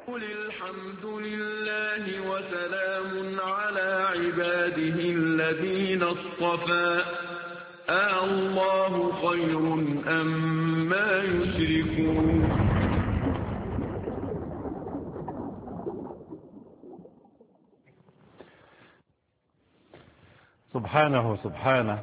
قل الحمد لله وسلام على عباده الذين اصطفى الله خير أما يشركون. سبحانه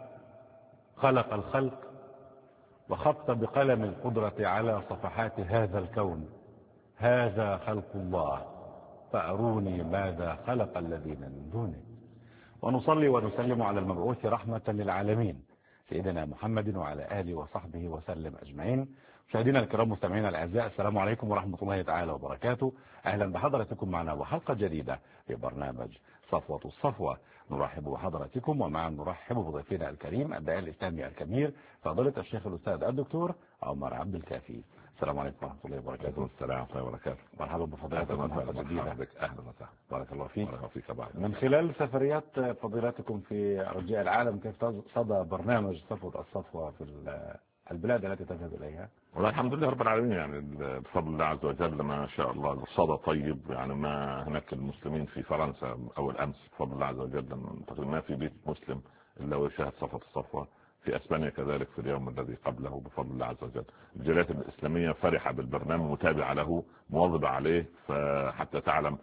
خلق الخلق وخط بقلم القدرة على صفحات هذا الكون. هذا خلق الله فأروني ماذا خلق الذين من دونه. ونصلي ونسلم على المبعوث رحمة للعالمين سيدنا محمد وعلى آله وصحبه وسلم أجمعين. مشاهدينا الكرام مستمعينا الأعزاء، السلام عليكم ورحمة الله تعالى وبركاته. أهلا بحضراتكم معنا وحلقة جديدة في برنامج صفوة الصفوة. نرحب بحضراتكم ومعا نرحب بضيفنا الكريم الداعية الإسلامي الكبير فضيلة الشيخ الأستاذ الدكتور عمر عبد الكافي. السلام عليكم ورحمة الله وبركاته. السلام ورحمة الله وبركاته. مرحبا بفضيلتكم حلقة جديدة. أهلا وسهلا. بارك الله فيك. بارك الله فيك. من خلال سفريات فضيلتكم في أرجاء العالم، كيف صدى برنامج صفوة الصفوة في البلاد التي تذهب إليها؟ والله الحمد لله رب العالمين، يعني بفضل الله عز وجل ما شاء الله الصدى طيب. يعني ما هناك المسلمين في فرنسا أول أمس بفضل الله عز وجل تقريبا ما في بيت مسلم إلا ويشاهد صفوة الصفوة. في أسبانيا كذلك في اليوم الذي قبله بفضل الله عز وجل. الجاليات الإسلامية فرحة بالبرنامج، متابعة له، مواظبة عليه، فحتى تعلم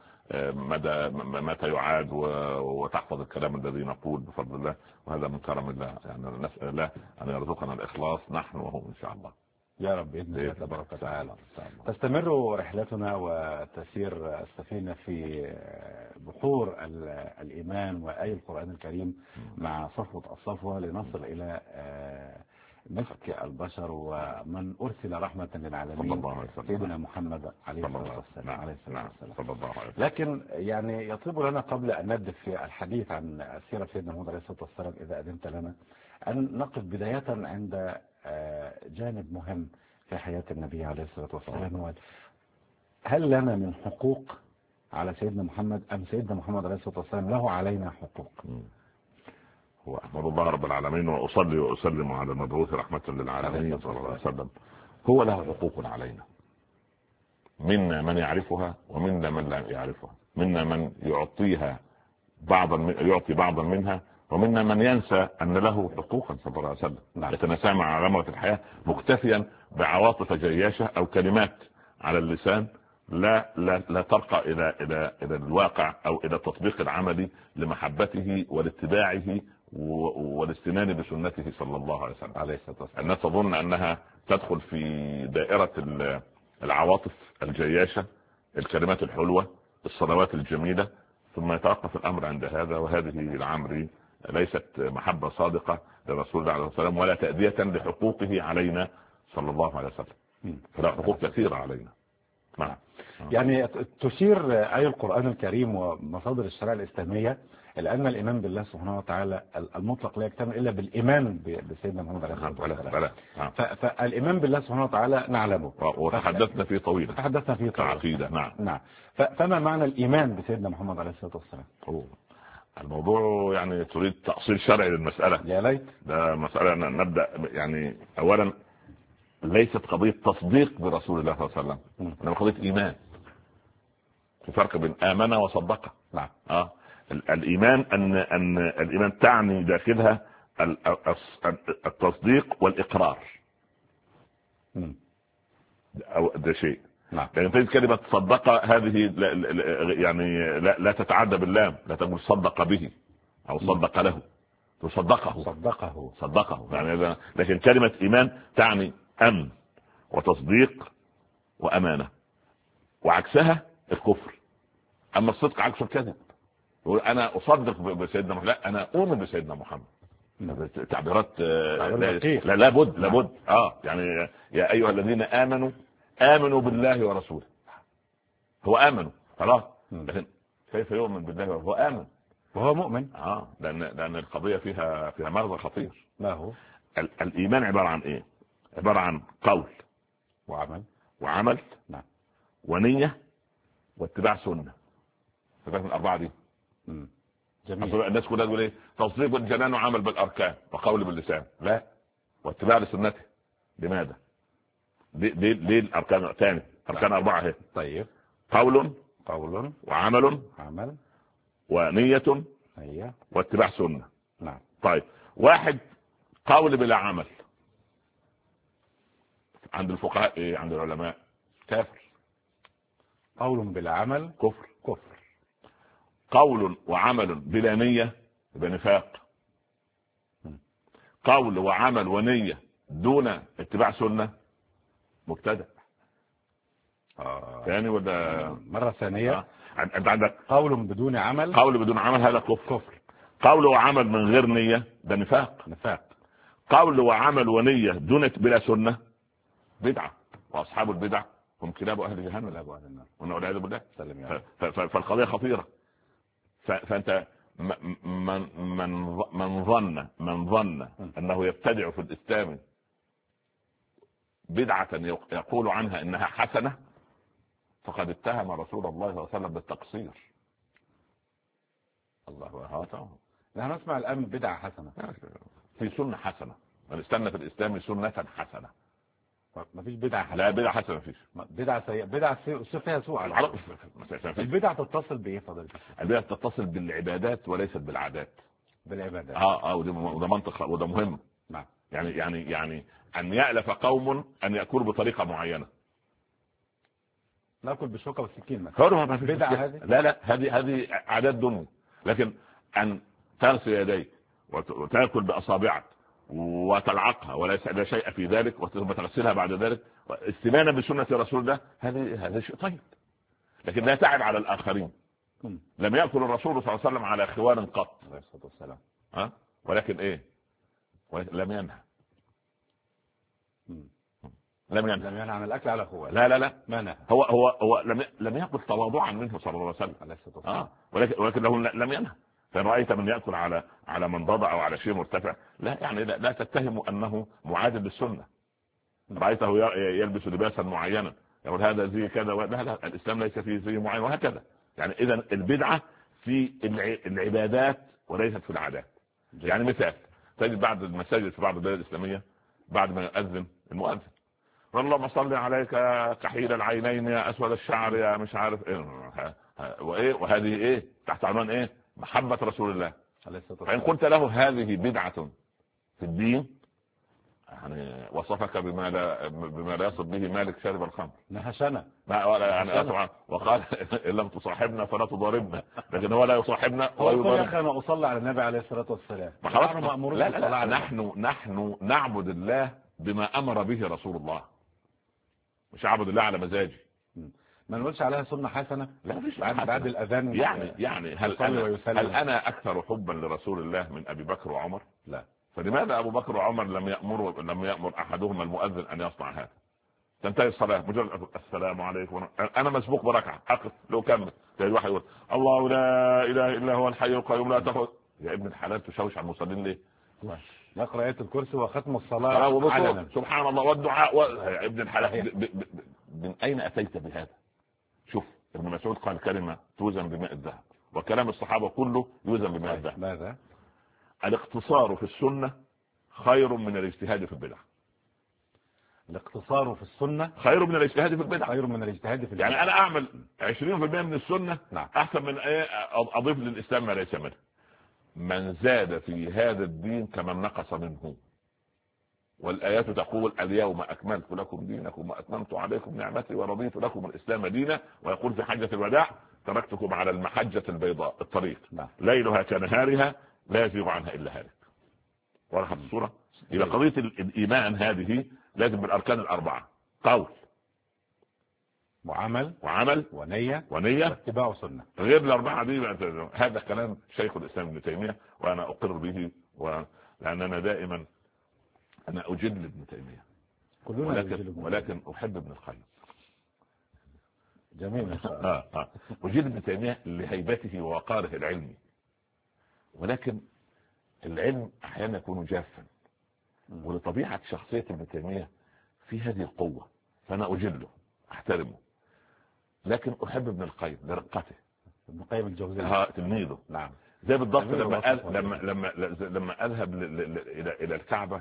متى يعاد وتحفظ الكلام الذي نقول بفضل الله. وهذا من كرم الله، يعني نسأل الله أن يرزقنا الإخلاص نحن وهو إن شاء الله يا رب بإذن الله تبارك وتعالى. تستمر رحلتنا وتسير السفينة في بحور الإيمان وآي القرآن الكريم مع صفوة الصفوة لنصل إلى مسك البشر ومن أرسل رحمة للعالمين سيدنا محمد عليه الصلاة والسلام. لكن يعني يطيب لنا قبل أن نبدأ في الحديث عن سيرة سيدنا محمد عليه الصلاة والسلام إذا أذنت لنا أن نقف بداية عند جانب مهم في حياة النبي عليه الصلاة والسلام. هل لنا من حقوق على سيدنا محمد أم سيدنا محمد عليه الصلاة والسلام له علينا حقوق؟ وأحمد الله رب العالمين وأصلي وأسلم على المبعوث رحمة للعالمين صلى الله عليه وسلم. هو له حقوق علينا، منا من يعرفها ومنا من لا يعرفها، منا من يعطي بعضا منها، ومنا من ينسى أن له حقوقا صلى الله عليه وسلم. يتناسى مع غمرة الحياة مكتفيا بعواطف جياشة أو كلمات على اللسان لا ترقى إلى الواقع أو إلى التطبيق العملي لمحبته والاتباعه والاستنان بسنته صلى الله عليه وسلم. الناس تظن أنها تدخل في دائرة العواطف الجياشة، الكلمات الحلوة، الصلوات الجميلة، ثم يتوقف الأمر عند هذا. وهذه العمر ليست محبة صادقة لرسول الله عليه وسلم ولا تأدية لحقوقه علينا صلى الله عليه وسلم. فلا حقوق كثيرة علينا. يعني تشير آية القرآن الكريم ومصادر الشريعة الإسلامية لأن الإيمان بالله سبحانه وتعالى المطلق لا يكتمل إلا بالإيمان بسيدنا محمد عليه الصلاة والسلام. فالإيمان بالله سبحانه وتعالى نعلمه وتحدثنا فيه طويلا. عقيدة. نعم. فما معنى الإيمان بسيدنا محمد عليه الصلاة والسلام؟ الموضوع يعني تريد تأصيل شرعي للمسألة. يا ليت. ده مسألة نبدأ يعني أولا ليست قضية تصديق برسول الله صلى الله عليه وسلم، إنما قضية إيمان. في فرق بين آمن وصدق. نعم. الإيمان أن الإيمان تعني داخلها التصديق والإقرار. ده شيء. نعم. لأن تجد كلمة صدق هذه يعني لا تتعدى باللام، لا تقول صدق به أو صدق له، صدقه يعني. لكن كلمة إيمان تعني أمن وتصديق وأمانة، وعكسها الكفر. أما الصدق عكس الكذب. يقول أنا أصدق بسيدنا محمد، لا أنا أؤمن بسيدنا محمد. تعبيرات لابد يعني يا أيها الذين آمنوا بالله ورسوله. هو آمنوا خلاص، لكن كيف يؤمن بالله وهو آمن وهو مؤمن؟ لأن القضية فيها مغزى خطير. ما هو الإيمان عبارة عن إيه؟ عبارة عن قول وعمل نعم. ونية واتباع سنة. فكانت الأربعة دي. جميل. الناس كلها تقول ايه؟ تصديق بالجنان وعمل بالأركان وقول باللسان. لا، واتباع لسنته. لماذا؟ ليه الأركان تاني؟ أركان 4 اهي. طيب. قول قول وعمل عمل ونية نية واتباع سنة. نعم. طيب واحد قول بلا عمل عند الفقهاء ايه؟ عند العلماء كافر. قول بلا عمل كفر. كفر. قول وعمل بلا نية يبقى نفاق. قول وعمل ونية دون اتباع سنة مبتدع. ثاني ولا مرة ثانية؟ انت عندك قول بدون عمل. قول بدون عمل هذا كفر. قول وعمل من غير نية ده نفاق. نفاق. قول وعمل ونية دون بلا سنة بدعة. واصحاب البدع هم كلاب اهل جهنم لا ابو اهل النار والعياذ بالله. فالقضية خطيرة. فانت من ظن انه يبتدع في الاسلام بدعة يقول عنها انها حسنة فقد اتهم رسول الله صلى الله عليه وسلم بالتقصير. الله أكبر. نحن نسمع الآن بدعة حسنة. في سنة حسنة ونستنى في الإسلام سنة حسنة. ما فيش بدعة حسنة. لا بدعة حسنة فيش. بدعة سيئة. بدعة فيها سوء. البدعة تتصل بإيه فضل؟ البدعة تتصل بالعبادات وليست بالعادات. بالعبادات. وده منطق وده مهم. نعم. يعني أن يألف قوم أن يأكلوا بطريقة معينة. ناكل بالشوكة والسكين مثلا. بدعة هذه؟ لا هذه عادات دنيا. لكن أن تغسل يديك وتأكل بأصابعك وتلعقها وليس لا شيء في ذلك وثم تغسلها بعد ذلك استبانا بسنة رسول الله هذا شيء طيب. لكن لا تعب على الآخرين. لم يأكل الرسول صلى الله عليه وسلم على خوان قط عليه الصلاة والسلام. ولكن ايه؟ لم ينهى. لم ينهى عن الاكل على خوان. لا ما نهى. هو لم يأكل تواضعا منه صلى الله عليه وسلم عليه الصلاة والسلام. ولكنه لم ينهى. فإن رأيت من يأكل على منضدة أو على شيء مرتفع لا يعني لا تتهم أنه معادل للسنة. رأيته يلبس لباسا معينا يقول هذا زي كذا لا الإسلام ليس فيه زي معين وهكذا. يعني إذا البدعة في العبادات وليست في العادات. يعني مثال تجد بعض المساجد في بعض البلاد الإسلامية بعد ما يؤذن المؤذن اللهم صل عليك كحيل العينين يا أسود الشعر يا مش عارف إيه وهذه إيه تحت عنوان إيه؟ محبة رسول الله. فإن قلت له هذه بدعة في الدين يعني وصفك بما لا يصف به مالك شارب الخمر نهشنا وقال إن لم تصاحبنا فلا تضاربنا. لكن هو لا يصاحبنا هو يا أخي أنا أصلي على النبي عليه الصلاة والسلام. نحن نعبد الله بما أمر به رسول الله مش أعبد الله على مزاجي. ما نقولش عليها سنة حسنة. لا مفيش بعد الأذان يعني هل أنا أكثر حبا لرسول الله من أبي بكر وعمر؟ لا. فلماذا أبو بكر وعمر لم يأمر أحدهما المؤذن أن يصنع هذا؟ تنتهي الصلاة مجرد السلام عليكم أنا مسبوق بركعة أقف لو كمل الواحد يقول الله لا إله إلا هو الحي القيوم لا تأخذ يا ابن الحلال تشوش على المصلين ليه؟ نقرأ آية الكرسي وختم الصلاة علنا. سبحان الله والدعاء يا ابن الحلال من أين أتيت بهذا؟ شوف ابن مسعود قال كلمة توزن بماء الذهب وكلام الصحابة كله يوزن بماء الذهب. ماذا؟ الاقتصار في السنة خير من الاجتهاد في البدع. الاقتصار في السنة خير من الاجتهاد في البدع. خير من الاجتهاد في البدع. يعني أنا أعمل 20% من السنة نعم. أحسن من أضيف للإسلام ما ليس منه. من زاد في هذا الدين كمن نقص منه. والآيات تقول اليوم أكملت لكم دينكم وأتممت عليكم نعمتي ورضيت لكم الإسلام دينا. ويقول في حجة الوداع تركتكم على المحجة البيضاء الطريق ليلها كنهارها لا يزيغ عنها إلا هالك. واضحة الصورة؟ إذا قضية الإيمان هذه لازم بالأركان الأربعة قول وعمل ونية واتباع سنة. غير الأربعة دي هذا كلام شيخ الإسلام ابن تيمية وأنا أقر به لأننا دائما أنا أجل ابن تيمية ولكن أحب ابن القيم. جميل. أجل ابن تيمية لهيبته ووقاره العلمي ولكن العلم أحيانا يكون جافا ولطبيعة شخصية ابن تيمية في هذه القوة فأنا أجله أحترمه. لكن أحب ابن القيم لرقته. ابن القيم الجوزية تلميذه. نعم. زي بالضبط لما أذهب إلى الكعبة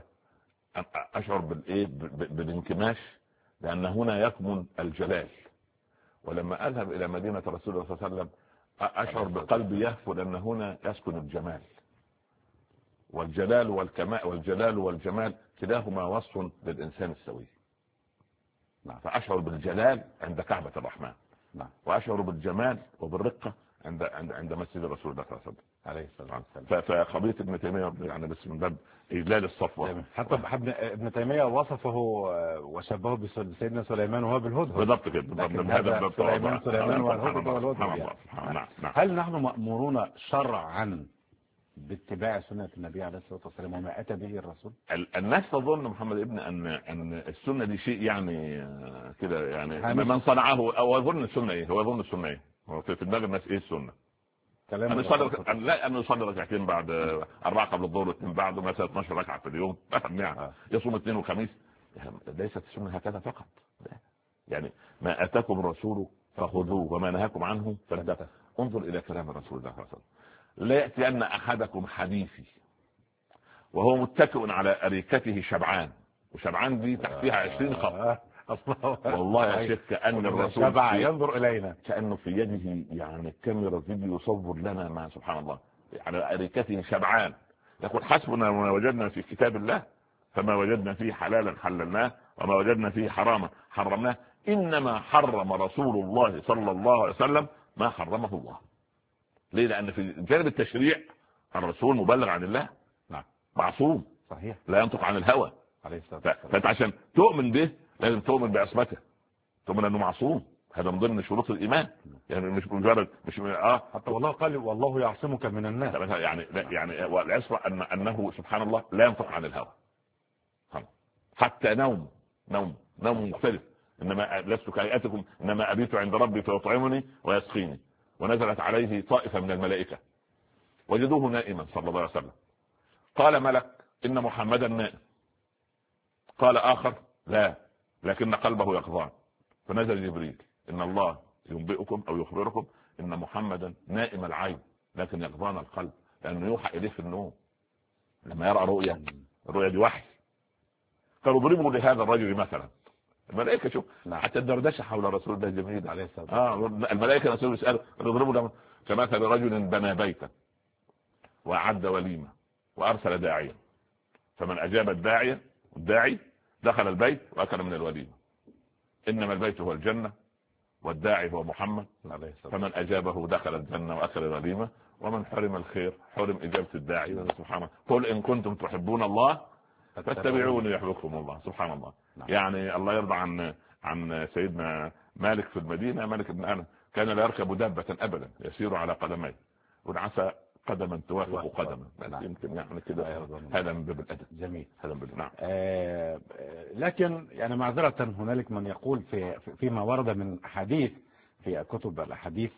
أشعر بالانكماش لأن هنا يكمن الجلال ولما اذهب الى مدينه رسول الله صلى الله عليه وسلم اشعر بقلبي يهفو، لان هنا يسكن الجمال والجلال والكمال، والجلال والجمال كلاهما وصف للانسان السوي. فاشعر بالجلال عند كعبه الرحمن، واشعر بالجمال وبالرقه عند مسجد رسول الله صلى الله عليه وسلم عليه الصلاه والسلام. فقضيه ابن تيميه يعني بس من باب اجلال الصفوه. حتى ابن تيميه وصفه وشبهه بسيدنا سليمان وهو بالهدهد. بالضبط كده. سليمان والهدهد. نعم. هل نحن مأمورون شرعا باتباع سنة النبي عليه الصلاة والسلام وما أتى به الرسول؟ الناس تظن محمد ابن أن السنة دي شيء يعني كده، يعني من صنعه أو يظن السنة إيه، هو يظن السنة إيه، هو في دماغ الناس إيه السنة؟ أن يصلي ركعتين بعد 4 قبل الظهر واثنين بعد، مثلا 12 ركعة في اليوم، يصوم اثنين وخميس. ليست السنة هكذا فقط، يعني ما أتاكم الرسول فخذوه وما نهاكم عنه فانتهوا. انظر إلى كلام الرسول صلى الله عليه وسلم: لا يأتين أحدكم حديثي وهو متكئ على أريكته شبعان، وشبعان دي تحتها 20 خط. والله يا شيخ كأن الرسول ينظر إلينا، كأنه في يده يعني كاميرا فيديو يصور لنا ما سبحان الله على أريكته شبعان. يقول: حسبنا ما وجدنا في كتاب الله، فما وجدنا فيه حلالا حللناه وما وجدنا فيه حراما حرمناه، إنما حرم رسول الله صلى الله عليه وسلم ما حرمه الله. ليه؟ لأن في جانب التشريع الرسول مبلغ عن الله، معصوم، صحيح، لا ينطق عن الهوى عليه الصلاة والسلام. فانت عشان تؤمن به لازم تؤمن بعصمته، تؤمن انه معصوم. هذا من ضمن شروط الايمان، يعني مش مجرد حتى والله قال: والله يعصمك من الناس. يعني والعصمه انه سبحان الله لا ينطق عن الهوى، حتى نوم مختلف. انما لست كهيئتكم انما ابيت عند ربي فيطعمني ويسقيني. ونزلت عليه طائفه من الملائكه وجدوه نائما صلى الله عليه وسلم، قال ملك: إن محمدا نائم. قال آخر: لا، لكن قلبه يقظان. فنزل جبريل: إن الله ينبئكم أو يخبركم إن محمدا نائم العين لكن يقظان القلب، لأنه يوحى إليه في النوم لما يرى رؤيا. الرؤيا دي وحي. قالوا: اضربوا لهذا الرجل مثلا. الملائكة شوف حتى الدردشة حول رسول الله جبريل عليه السلام. الملائكة رسول يسأل: اضربوا له كمثل رجل بنى بيتا وأعد وليمة وأرسل داعيا، فمن أجاب الداعي دخل البيت وأكل من الوليمة. إنما البيت هو الجنة والداعي هو محمد، فمن أجابه دخل الجنة وأكل الوليمة، ومن حرم الخير حرم إجابة الداعي. سبحانه. قل إن كنتم تحبون الله فاتبعوني يحببكم الله. سبحان الله. يعني الله يرضى عن سيدنا مالك في المدينة، مالك بن أنس، كان لا يركب دابة أبدا، يسير على قدميه، ونعسى قدما توافق قدما. يمكن يعني كده. هذا من باب الادب. جميل. هذا من باب. نعم. لكن يعني معذرة هنالك من يقول فيما ورد من حديث في كتب الأحاديث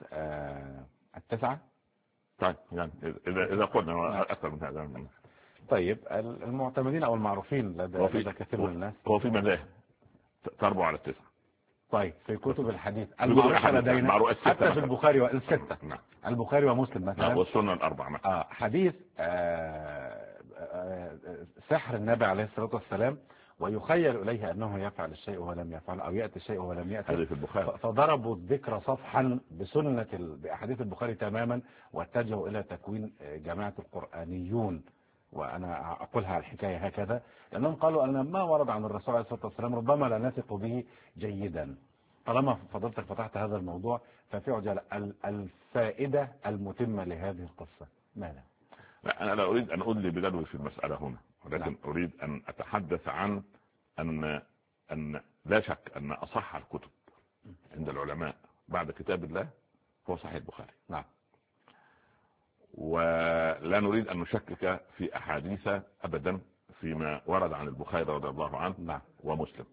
9. طيب يعني إذا قلنا أكثر من هذا. طيب المعتمدين أو المعروفين لدى كثير من الناس هو في مذاهب تربو على 9. طيب في كتب الحديث المعروفة لدينا حتى في البخاري والستة، البخاري ومسلم مثلا والسنة الأربعة مثلا حديث سحر النبي عليه الصلاة والسلام، ويخيل إليه أنه يفعل الشيء وهو لم يفعل، أو يأتي الشيء وهو لم يأتي. هذه في البخاري. فضربوا الذكر صفحا بأحاديث البخاري تماما، واتجهوا إلى تكوين جماعة القرآنيون. وأنا أقولها على الحكاية هكذا لأنهم قالوا أن ما ورد عن الرسول عليه الصلاة والسلام ربما لا نثق به جيدا. طالما فضلتك فتحت هذا الموضوع ففي عجالة الفائدة المتمة لهذه القصة ماذا؟ لا، أنا لا أريد أن أدلي بدلوي في المسألة هنا، ولكن أريد أن أتحدث عن أن لا شك أن أصح الكتب عند العلماء بعد كتاب الله هو صحيح البخاري. نعم. ولا نريد أن نشكك في أحاديث أبدا فيما ورد عن البخاري رضي الله عنه. نعم. ومسلم.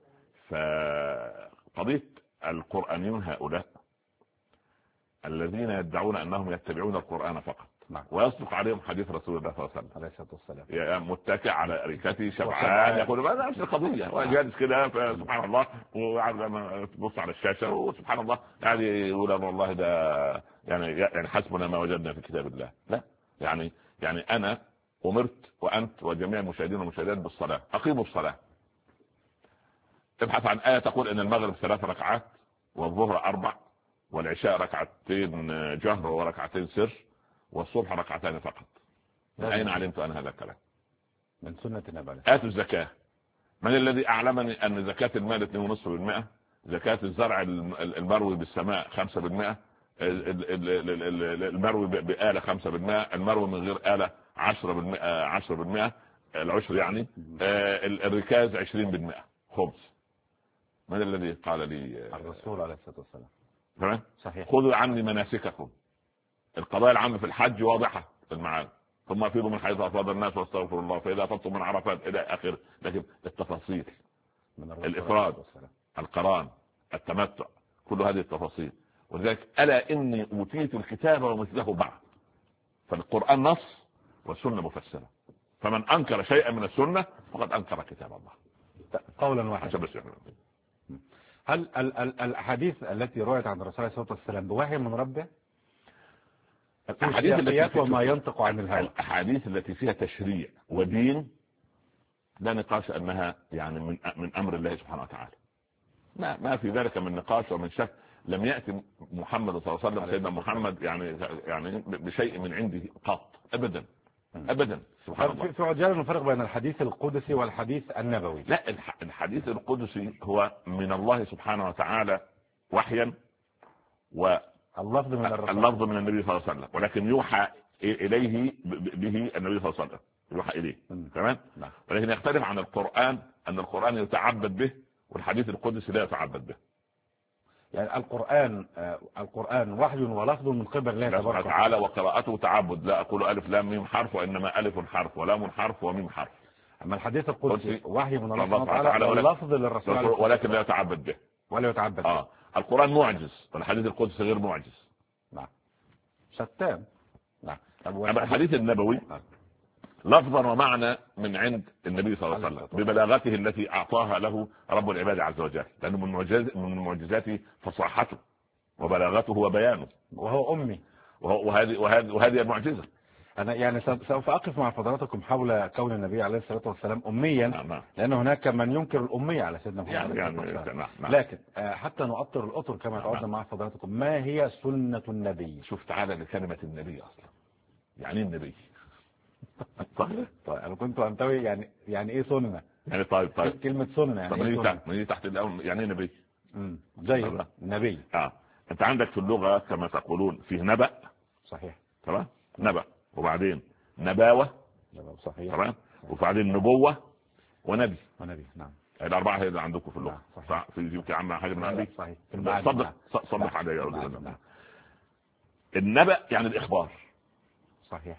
فقضية القرآنيون هؤلاء الذين يدعون أنهم يتبعون القرآن فقط. نعم. ويصدق عليهم حديث رسول الله صلى الله عليه وسلم عليه الصلاة والسلام، يا متكئ على أريكته شبعان، يقول ما نفس القضية، وجالس كده سبحان الله، وعندما تبص على الشاشة وسبحان الله يعني يقول والله ده يعني حسبنا ما وجدنا في كتاب الله. لا، يعني أنا أمرت وأنت وجميع المشاهدين والمشاهدات بالصلاة، أقيموا الصلاة. ابحث عن آية تقول إن المغرب 3 ركعات والظهر 4 والعشاء ركعتين جهر وركعتين سر والصبح ركعتان فقط. من أين علمت أن هذا الكلام؟ من سنة النبي. آتوا الزكاة. من الذي أعلمني أن زكاة المال 2.5%، زكاة الزرع المروي بالسماء 5%، المروي بآلة 5%، المروي من غير آلة 10%، العشر يعني، الركاز 20% خبز. من الذي قال لي؟ الرسول عليه الصلاة والسلام. تمام. صحيح. خذوا عني مناسككم. القضايا العامة في الحج واضحة في المعاني، ثم افيضوا من حيث افاض الناس واستغفروا الله فاذا افضتم من عرفات الى اخره. لكن التفاصيل، الافراد، القران، التمتع، كل هذه التفاصيل. ولذلك الا اني اوتيت الكتاب ومثله معه. فالقران نص والسنه مفسره، فمن انكر شيئا من السنه فقد انكر كتاب الله قولا واحدا. هل الاحاديث التي رويت عن الرسول عليه الصلاه والسلام بوحي من ربه؟ الأحاديث التي وما ينطق عن الهوى. الأحاديث التي فيها تشريع ودين لا نقاش أنها يعني من أمر الله سبحانه وتعالى. ما في ذلك من نقاش ومن شك. لم يأتي محمد صلى الله عليه وسلم سيدنا محمد يعني بشيء من عنده قط أبدا أبدا. سبحان الله. في عجالة نفرق بين الحديث القدسي والحديث النبوي. لا، الحديث القدسي هو من الله سبحانه وتعالى وحيا، اللفظ من النبي صلى الله عليه وسلم، ولكن يوحى إليه به النبي صلى الله عليه وسلم، يوحى إليه. تمام. ولكن يختلف عن القرآن أن القرآن يتعبد به والحديث القدسي لا يتعبد به. يعني القرآن وحي ولفظ من قبل الله تبارك وتعالى، وقراءته تعبد. لا أقول ألف لام ميم حرف، وإنما ألف حرف ولام حرف وميم حرف. أما الحديث القدسي وحي من الله سبحانه وتعالى واللفظ للرسول ولكن لا يتعبد به ولا يتعبد به. القرآن معجز والحديث القدسي غير معجز. نعم. شتان. نعم. أما الحديث النبوي لفظا ومعنى من عند النبي صلى الله عليه وسلم ببلاغته التي أعطاها له رب العباد عز وجل، لأنه من معجزاته فصاحته وبلاغته وبيانه، وهو أمي. وهذه المعجزة. أنا يعني سوف أقف مع فضلاتكم حول كون النبي عليه الصلاة والسلام أميا، لأن هناك من ينكر الأمية على سيدنا محمد. لكن حتى نؤطر الأطر كما تعودنا مع فضلاتكم، ما هي سنة النبي؟ شوف تعالى لكلمة النبي أصلا، يعني النبي. طيب أنا كنت أنتوي يعني إيه سنة؟ يعني طيب كلمة سنة يعني إيه؟ من تحت الأول يعني نبي. زي نبي. أنت عندك في اللغة كما تقولون فيه نبأ. صحيح. تمام. نبأ، وبعدين نباوة. صحيح. تمام. وبعدين نبوة ونبي. نعم. الأربعة هي اللي عندكم في اللغة. صح. في يمكن عم حاجة من عندي. صحيح. صدق علي. النبأ يعني الإخبار. صحيح.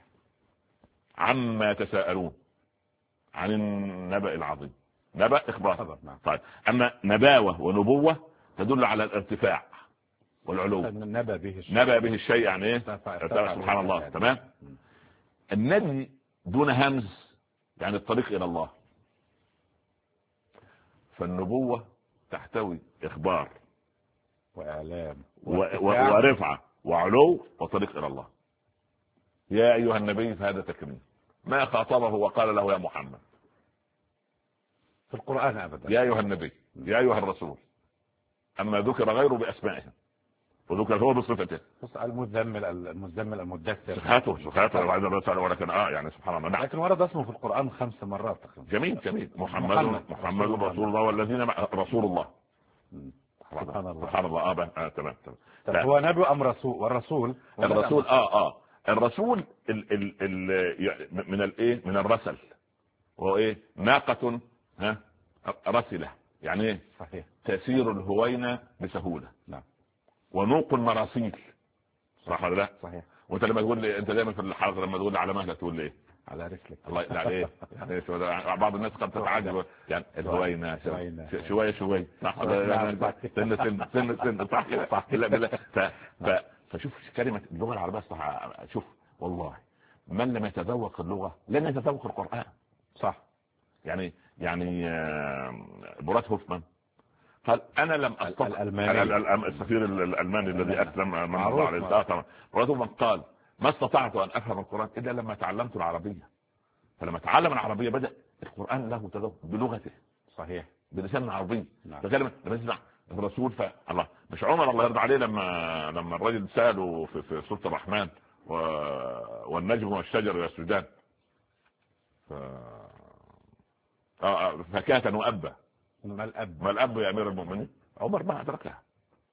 عما يتساءلون عن النبأ العظيم. نبأ إخبار. طيب. أما نباوة ونبوة تدل على الارتفاع والعلو. نبأ به الشيء يعني إيه؟ سبحان الله. تمام. النبي دون همز يعني الطريق إلى الله. فالنبوة تحتوي إخبار وإعلام ورفعة وعلو وطريق إلى الله. يا أيها النبي فهذا تكريم، ما خاطبه وقال له يا محمد في القرآن أبدا. يا أيها النبي، يا أيها الرسول. أما ذكر غيره بأسمائهم وذكر هو بصفته. المزمل المدثر. سخاته وعيد الرسول. ولكن يعني سبحان الله. لكن ورد اسمه في القرآن 5 مرات تقريبا. جميل. محمد رسول الله والذين رسول الله. سبحان الله. تمام. هو نبي أم رسول؟ والرسول الرسول من الايه؟ من الرسل. وهو ايه؟ ناقة رسلة يعني ايه؟ صحيح. تسير الهوينة بسهولة. نعم. ونوق المراسيل. صح ولا لا؟ صحيح. وانت لما تقول لي انت دايما في الحلقه لما تقول لي على مهلك تقول لي ايه؟ على رسلك. الله لا ايه يعني بعض الناس قد تتعجب يعني الهوينة شويه صح ولا سن صح كده. فشوف كلمه اللغه العربيه صح. شوف والله من لم يتذوق اللغه لن يتذوق القران. صح. يعني براد هوفمان قال انا لم استطع. السفير الالماني الذي اسلم من الله عليه طبعا. براد هوفمان قال ما استطعت ان افهم القران الا لما تعلمت العربيه. فلما تعلم العربيه بدا القران له تذوق بلغته. صحيح. بلسان عربي. نعم. فكلمه لما تسمع الرسول الله مش عمر الله يرضى عليه لما الرجل ساله في سورة الرحمن والنجم والشجر يسجدان فكاة وأبا ما الأب يا أمير المؤمنين؟ عمر ما أدركها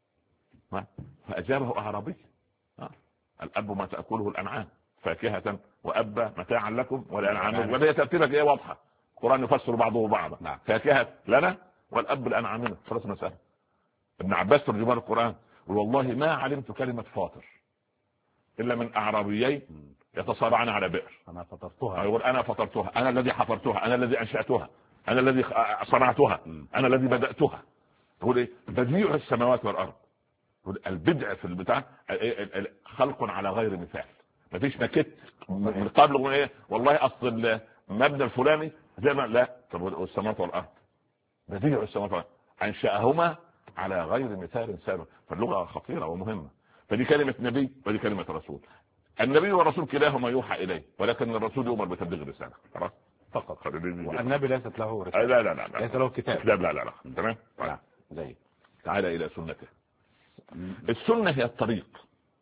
فأجابه أعرابي الأب ما تأكله الأنعام فاكهة وأبا متاعا لكم ولأنعامكم. وهي ترتيبك إيه واضحة، القرآن يفسر بعضه بعضا. فاكهة لنا والأب لأنعامنا. خلاص مسألة. ابن عباس ترجمان القرآن والله ما علمت كلمة فاطر إلا من أعرابيين يتصارعان على بئر. أنا فطرتها. يقول أنا فطرتها، أنا الذي حفرتها، أنا الذي أنشأتها، أنا الذي صنعتها، أنا الذي بدأتها. يقول إيه؟ بديع السماوات والأرض. البدع في البتاع خلق على غير مثال. مفيش مكت من قبل ايه والله اصل المبنى الفلاني زي ما لا. طب والسماوات والارض بديع السماوات والارض انشاهما على غير مثال سابق. فاللغه خطيره ومهمه. فدي كلمه نبي ودي كلمه رسول. النبي والرسول كلاهما يوحى اليه ولكن الرسول يؤمر بتبليغ الرساله خلاص فقط. والنبي ليست له رساله. لا ليس له كتاب. لا تمام. زي تعال الى سنته. السنه هي الطريق.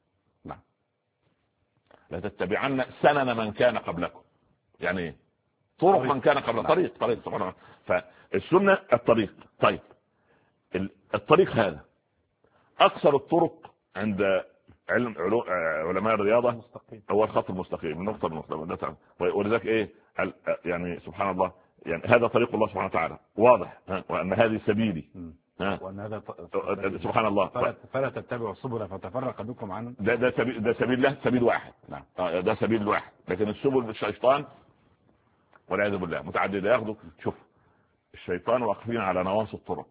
لا تتبعن سنن من كان قبلكم. يعني ايه؟ طرق من كان قبل. طريق سبحان الله. فالسنه الطريق. طيب الطريق هذا اكثر الطرق عند علماء الرياضه هو الخط المستقيم، النقطه المستقيمه. ولذلك ايه يعني سبحان الله، يعني هذا طريق الله سبحانه وتعالى واضح، وان هذه سبيلي، وان هذا سبحان الله. فلا تتبعوا السبل فتفرق بكم عن. ده سبيل الله، سبيل واحد. نعم. ده سبيل واحد. لكن السبل الشيطان والعياذ بالله متعدده. ياخذوا شوف الشيطان واقفين على نواصي الطرق،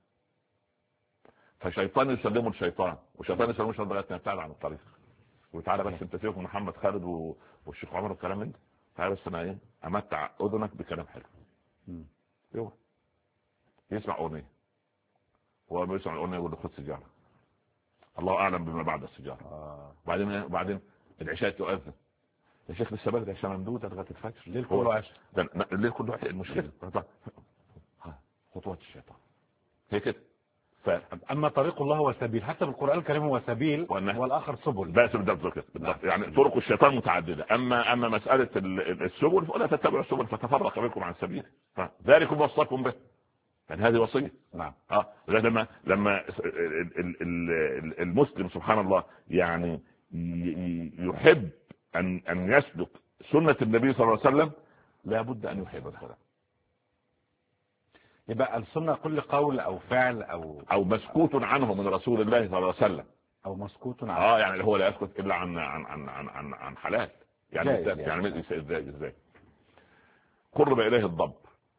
فشيطان يسلمه الشيطان وشيطان يسلمه الشيطان لغايه ما يبتعد عن الطريق. وتعالى بس انت سيبك من محمد خالد والشيخ عمر والكلام ده. تعالى بس انا ايه امتع اذنك بكلام حلو. يوه يسمع اغنيه، هو بيسمع الاغنيه يقول له خد سيجاره، الله اعلم بما بعد السيجاره. وبعدين العشاء تؤذن، يا شيخ لسه بدري عشان ممدوده لغايه الفجر. الليل كله عشاء. الليل كله عشاء. المشكله خطوات الشيطان هي كده. اما طريق الله هو سبيل، حتى بالقران الكريم هو سبيل والاخر سبل. بس بالضبط يعني طرق الشيطان متعدده. اما مساله السبل فلا تتبعوا السبل فتفرق بكم عن سبيله، ذلكم وصاكم به. يعني هذه وصيه. نعم. لما المسلم سبحان الله يعني يحب ان يسلك سنه النبي صلى الله عليه وسلم لابد ان يحبها. يبقى السنه كل قول او فعل او مسكوت عنه من رسول الله صلى الله عليه وسلم، او مسكوت عنه. يعني هو لا يسكت الا عن حلال. يعني ازاي قرب اليه الضب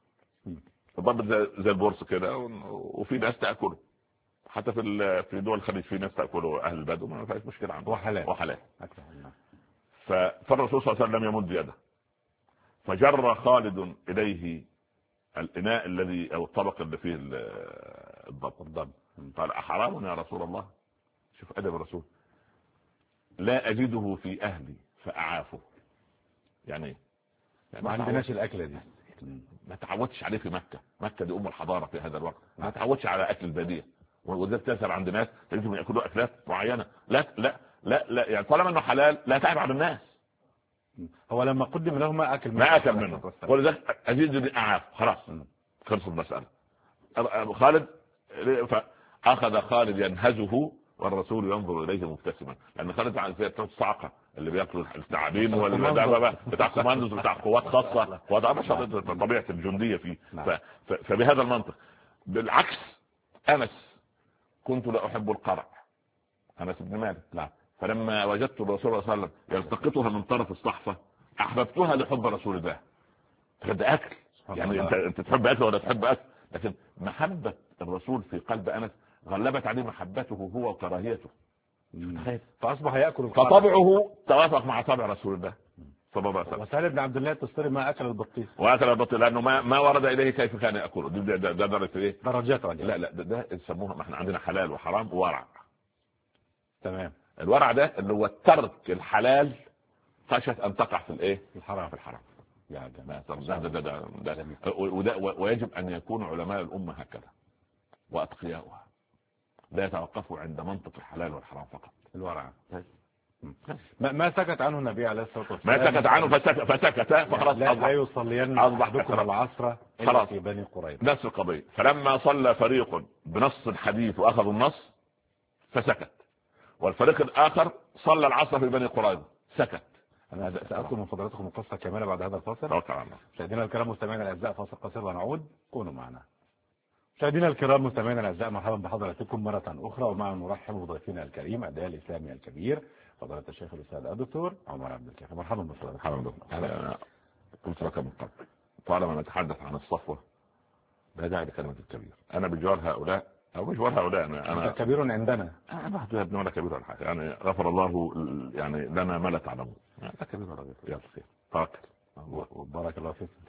زي البورس كده، وفي ناس تاكله. حتى في دول الخليج في ناس تاكله، اهل البدو ما فيش مشكله عنده، وحلال. فالرسول صلى الله عليه وسلم يمد يده فجر خالد اليه الاناء الذي او الطبق اللي فيه الضب. قال احرام يا رسول الله؟ شوف ادب الرسول. لا اجده في اهلي فاعافه. يعني ما عندناش الاكله دي، ما تعودش عليه في مكه دي الحضاره في هذا الوقت. ما تعودش على اكل الباديه، وده بتسال عند ناس لازم ياكلوا اكلات معينه. لا يعني طالما انه حلال لا تعب على الناس. هو لما قدم له ما اكل منه ولذلك ازيد اعاف. خلاص خلص المساله. خالد فاخذ خالد ينهزه والرسول ينظر اليه مبتسما، لان خالد عن زي بتوع الصعقه اللي بياكلوا الثعابين بتاع كوماندوز بتاع قوات خاصه، وده طبيعه الجنديه فيه. فبهذا المنطق بالعكس انس كنت لا احب القرع، انس بن مالك. لا، فلما وجدت الرسول صلى الله عليه وسلم يلتقطها من طرف الصحفه احببتها لحب رسول الله. ده اكل يعني انت تحب اكل ولا تحب اكل، لكن محبه الرسول في قلب انس غلبت عليه محبته هو وكراهيته. فاصبح ياكل فطبعه توافق مع طبع رسول الله صلى الله عليه وسلم. وسهل بن عبد الله التستري ما اكل البطيخ لانه ما ورد اليه كيف كان ياكله. ده درجه ايه؟ درجات. لا ده يسموها، ما احنا عندنا حلال وحرام وورع. تمام. الورع ده اللي هو ترك الحلال خشيه ان تقع في الايه؟ في الحرام. يا جماعه ده ويجب ان يكون علماء الامه هكذا واتقياؤها. لا يتوقفوا عند منطق الحلال والحرام فقط. الورع ما سكت عنه النبي عليه الصلاة والسلام، ما سكت عنه فسكت فخلاص. لا يصلين أحدكم العصر إلا في بني قريظة. نفس القضية. فلما صلى فريق بنص الحديث وأخذوا النص فسكت، والفريق الآخر صلى العصر في بني قريظة سكت. أنا سأطلب من فضلاتكم القصة كاملة بعد هذا الفاصل. مشاهدينا الكرام مستمعينا الأعزاء، فاصل قصير ونعود، كونوا معنا. مشاهدينا الكرام مستمعينا الأعزاء، مرحبا بحضراتكم مرة أخرى، ومعنا نرحب بضيفنا الكريم الداعية الإسلامي الكبير فضيلة الشيخ الأستاذ الدكتور عمر عبد الكافي. مرحبا بفضلاتكم. أنا قلت لك من قبل طالما نتحدث عن الصفوة لا داعي لكلمة الكبير. أنا بجوار هؤلاء أو بجوار هؤلاء أنا كبير عندنا. أنا ابن ولا كبير ولا حاجة، يعني غفر الله يعني لنا ما لا تعلمون. لا كبير ولا غير. يلا خير توكل. بارك الله فيك.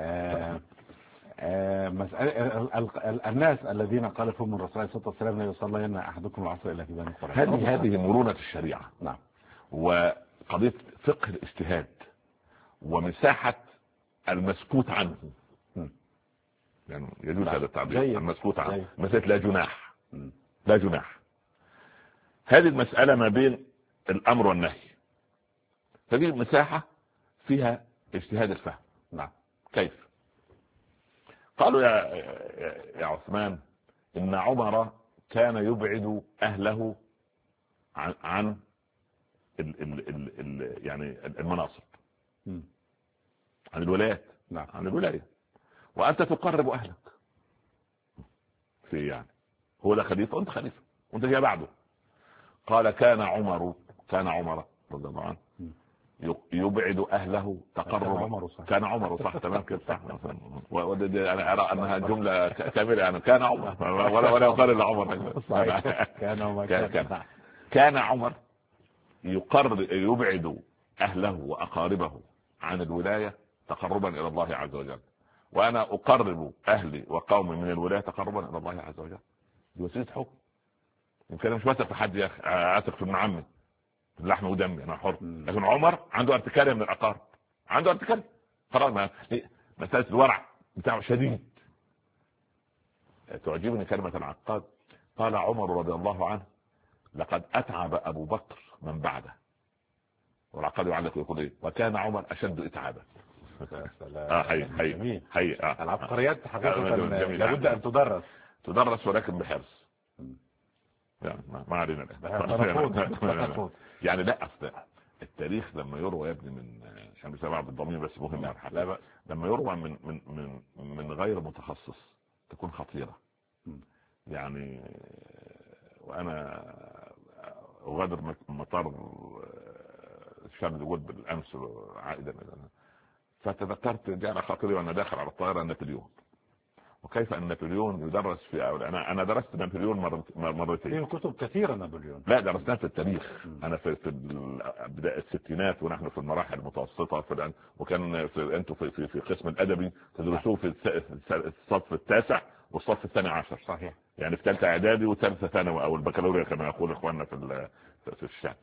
الناس الذين قال فيهم الرسول عليه الصلاة والسلام لا يصلين أحدكم العصر إلا في بني قريظة، هذه مرونة الشريعة. نعم. وقضية فقه الاجتهاد ومساحة المسكوت عنه، يعني يجوز هذا التعبير المسكوت عنه، مسألة لا جناح. لا جناح هذه المسألة ما بين الأمر والنهي، فدي مساحة فيها اجتهاد الفهم. نعم. كيف؟ قالوا يا عثمان إن عمر كان يبعد أهله عن يعني المناصب، عن الولايات. نعم. عن الولاية، وأنت تقرب أهلك في يعني هو ده خليفة وأنت خليفة وأنت جاي بعده. قال كان عمر رضي الله عنه يبعد أهله تقربا. كان عمر صح تمام كده صح. أنا أرى أنها جملة كاملة، يعني كان عمر ولا يقال إلا عمر. كان عمر يبعد أهله وأقاربه عن الولاية تقربا إلى الله عز وجل، وأنا أقرب أهلي وقومي من الولاية تقربا إلى الله عز وجل. دي وسيلة حكم. يمكن مش واثق في حد يا أخي، أثق في ابن عمي اللحم ودمي أنا حر، لكن عمر عنده ارتكارية من الأقارب، عنده ارتكارية خلاص. مسألة الورع بتاعه شديد. تعجبني كلمة العقاد، قال عمر رضي الله عنه لقد أتعب أبو بكر من بعده. والعقاد يعلق يقول إيه؟ وكان عمر أشد إتعابا. حي العبقريات حقيقة لابد أن تدرس ولكن بحرص. يعني ما علينا يعني لا أصل التاريخ لما يروى يا ابني من عشان بسبب الضمير بس مهم لما يروى من غير متخصص تكون خطيرة. يعني وأنا أغادر مطار شارل دي جول بالأمس عائدا، فتذكرت جاء خاطري وأنا داخل على الطائرة نابليون، وكيف أن نابليون يدرس في أنا درست نابليون مرتين. في كتب كثيرة نابليون. لا درسناه في التاريخ. أنا في بداية الستينات ونحن في المراحل المتوسطة وكان أنتم في قسم الأدبي تدرسوه في الصف التاسع والصف الثاني عشر. صحيح. يعني في ثالثة إعدادي وثالثة ثانوي أو البكالوريا كما يقول إخواننا في الشعب.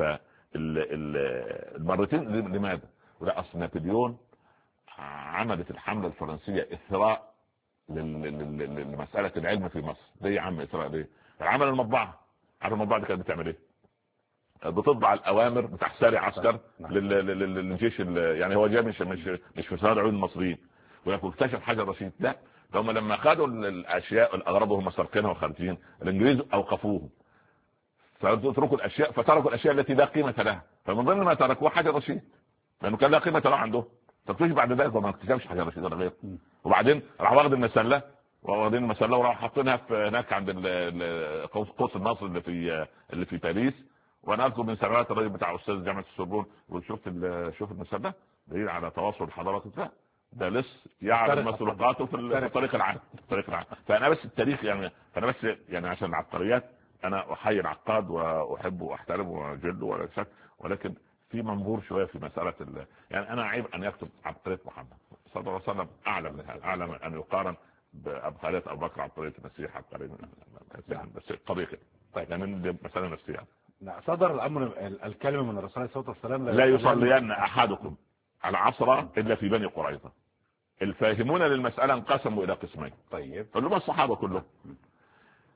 فالمرتين لماذا؟ ولا أصل نابليون عملت الحملة الفرنسية إثراء لمسألة العلم في مصر. ليه يا عم إثراء ليه؟ عمل المطبعة. عارف المطبعة دي كانت بتعمل إيه؟ بتطبع الأوامر بتاع ساري عسكر للجيش يعني هو جاي مش في صناعة عيون المصريين، ويقول اكتشف حجر رشيد. لا هم لما خدوا الأشياء الأغراض وهم سارقينها وخارجين الإنجليز أوقفوهم فتركوا الأشياء، فتركوا الأشياء التي لا قيمة لها، فمن ضمن ما تركوها حجر رشيد لأنه كان لا قيمة له عندهم. تكتشف بعد ذلك ما اكتشفش حجر رشيد ولا غيره. وبعدين راح واخد المسلة واخدين المسلة وراح حاطينها هناك عند قوس النصر اللي في باريس. وانا اذكر من سنوات الراجل بتاع استاذ جامعه السوربون وشفت المسلة دليل على تواصل الحضارات. لا ده لص يعرض مسروقاته في الطريق العام. فانا بس التاريخ فانا بس عشان العبقريات انا احيي العقاد واحبه واحترمه واجله ولا شك، ولكن في منظور شويه في مساله يعني انا عيب ان يكتب عبقريه محمد صلى الله عليه وسلم اعلم ان يقارن بعبقريه ابو بكر، عبقريه المسيح، عبقريه بس قضيه كده. طيب يعني دي مساله نفسيه. صدر الامر الكلمه من الرسول عليه الصلاه والسلام لا يصلين احدكم العصر الا في بني قريظه. الفاهمون للمساله انقسموا الى قسمين. طيب اللي هم الصحابه كلهم.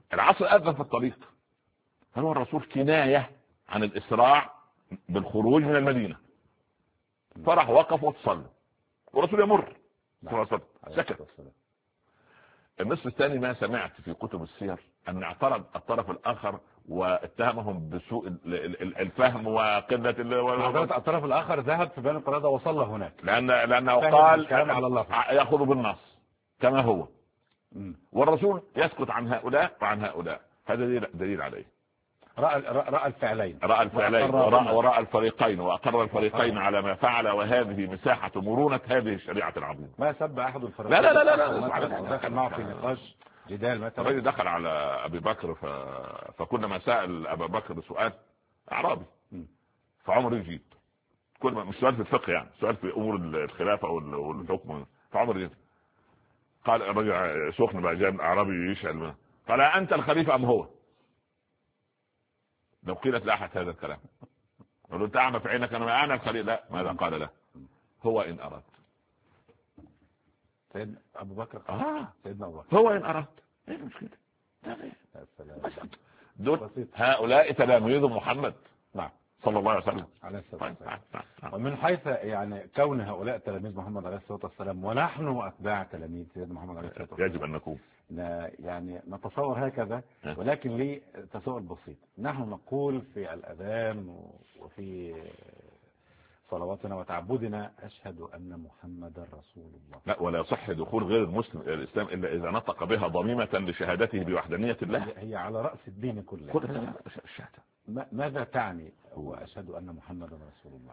العصر أذن في الطريق، هل هو الرسول كناية عن الإسراع بالخروج من المدينة؟ فرح وقف وصلى والرسول يمر سكت. النصف الثاني ما سمعت في كتب السير أن اعترض الطرف الآخر واتهمهم بسوء الفهم وقلة الطرف الآخر ذهب في بني قريظة وصلى هناك لأنه قال على الله يأخذ بالنص كما هو، والرسول يسكت عن هؤلاء وعن هؤلاء. هذا دليل عليه رأى الفعلين ورأى الفريقين وأقر الفريقين على ما فعل، وهذه مساحة مرونة هذه الشريعة العظيمة. ما سب أحد الفريقين. لا دخل معه في نقاش جدال مثلا. الرجل دخل على أبي بكر فكلما سأل أبا بكر سؤال أعرابي فعمر يجيب، كل ما مش سؤال في الفقه يعني، سؤال في أمور الخلافة والحكم، فعمر يجيب. قال الرجل سخن بقى، جاء أعرابي يشعل، قال أنت الخليفة أم هو؟ لو قيلت لأحد هذا الكلام قالوا انت اعمى في عينك، انا الخليل. لا، ماذا قال له؟ هو ان اردت. سيدنا ابو بكر سيدنا ابو بكر هو ان اردت. ايه المشكله؟ دول هؤلاء تلاميذ محمد صلى الله عليه وسلم عليه الصلاه والسلام. ومن حيث يعني كون هؤلاء تلاميذ محمد عليه الصلاه والسلام ونحن اتباع تلاميذ سيدنا محمد عليه الصلاه والسلام، يجب ان نكون يعني نتصور هكذا. ولكن لي تساؤل بسيط. نحن نقول في الأذان وفي صلواتنا وتعبدنا أشهد أن محمد رسول الله. لا، ولا يصح دخول غير المسلم إلى الإسلام إلا إذا نطق بها ضميمة لشهادته بوحدانية الله. هي على رأس الدين كله. الشهادة ماذا تعني هو أشهد أن محمد رسول الله؟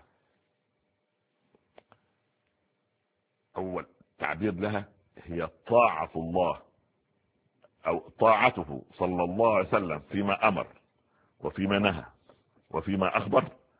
أول تعبير لها هي طاعة الله أو طاعته صلى الله عليه وسلم فيما أمر وفيما نهى وفيما أخبر،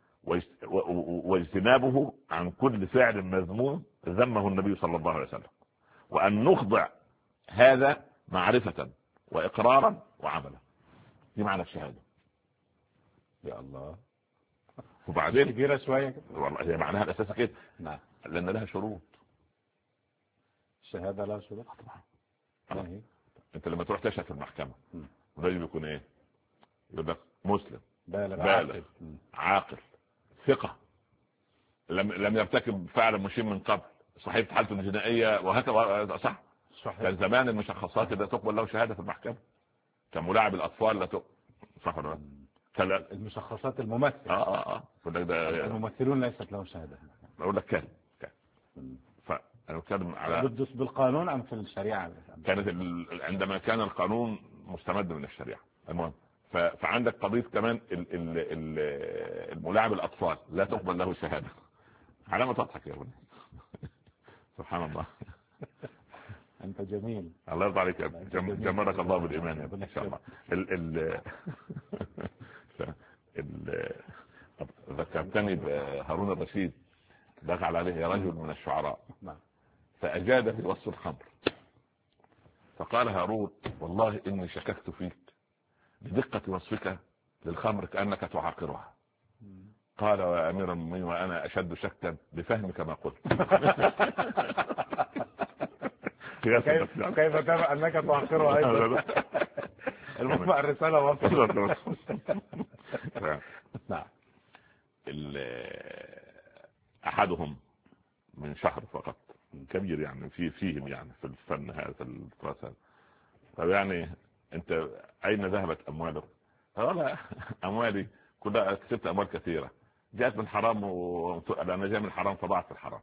واجتنابه عن كل فعل مذموم ذمه النبي صلى الله عليه وسلم، وأن نخضع هذا معرفة وإقرارا وعملا. دي معنى الشهادة. يا الله. وبعدين كبيرة شوية والله هي معناها الأساس كده. نعم. لأن لها شروط. الشهادة لها شروط طبعا. انت لما تروح تشهد في المحكمة الراجل بيكون ايه؟ يقول لك مسلم بالغ عاقل ثقة لم يرتكب فعلا مشين من قبل، صحيح حالته الجنائية وهكذا. صح. كان زمان المشخصات لا تقبل له شهادة في المحكمة، كان ملاعب الأطفال لا تقبل. صح ولا لا؟ المشخصات الممثل الممثلون ليست لهم شهادة. أقول لك كان أنا أتكلم على بدس بالقانون أم في الشريعة؟ كانت عندما كان القانون مستمد من الشريعة. المهم فعندك قضية كمان الملاعب الأطفال لا تقبل له شهادة. على ما تضحك يا ابني. سبحان الله. أنت جميل. الله يرضى عليك يا ابني. جمرك الله بالإيمان يا ابني إن شاء الله. ذكرتني بهارون الرشيد دخل عليه رجل من الشعراء فأجاد في وصف الخمر، فقال هارون والله إني شككت فيك بدقة وصفك للخمر كأنك تعاقرها. قال يا أمير المؤمنين وأنا أشد شكا بفهمك ما قلت. كيف تفهم أنك تعاقرها أيضا؟ المطبع الرسالة وصلت. نعم. أحدهم من شهر فقط كبير يعني فيهم يعني في الفن هذا الفراسان. طب يعني انت اين ذهبت اموالك؟ قال اموالي كلها كسبت اموال كثيرة جاءت من حرام انا جاي من الحرام فضعت في الحرام.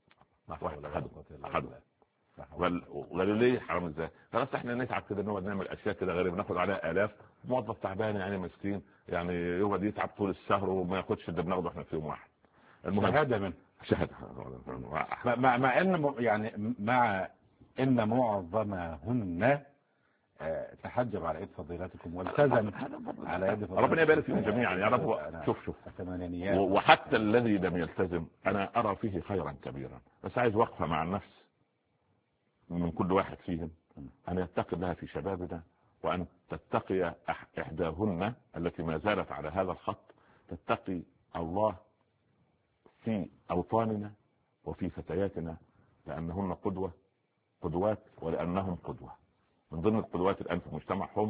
احدهم قالوا ليه حرام ازاي؟ خلاص احنا نتعب كده نقعد نعمل اشياء كده غريبه ناخد عليها الاف، موظف تعبان يعني مسكين يعني يقعد يتعب طول الشهر وما ياخدش اللي بناخده احنا في يوم واحد. شهاده منه شهاده مع ان يعني مع ان معظمهن تحجب على ايد فضيلتكم والتزم على يد فضيلتكم. ربنا يبارك فيهم جميعا يا رب. شوف وحتى الذي لم يلتزم انا ارى فيه خيرا كبيرا، بس عايز وقفه مع النفس من كل واحد فيهم أن يتقي الله في شبابنا، وأن تتقي إحداهن التي ما زالت على هذا الخط تتقي الله في أوطاننا وفي فتياتنا، لأنهن قدوات ولأنهم قدوة. من ضمن القدوات الآن في المجتمع هم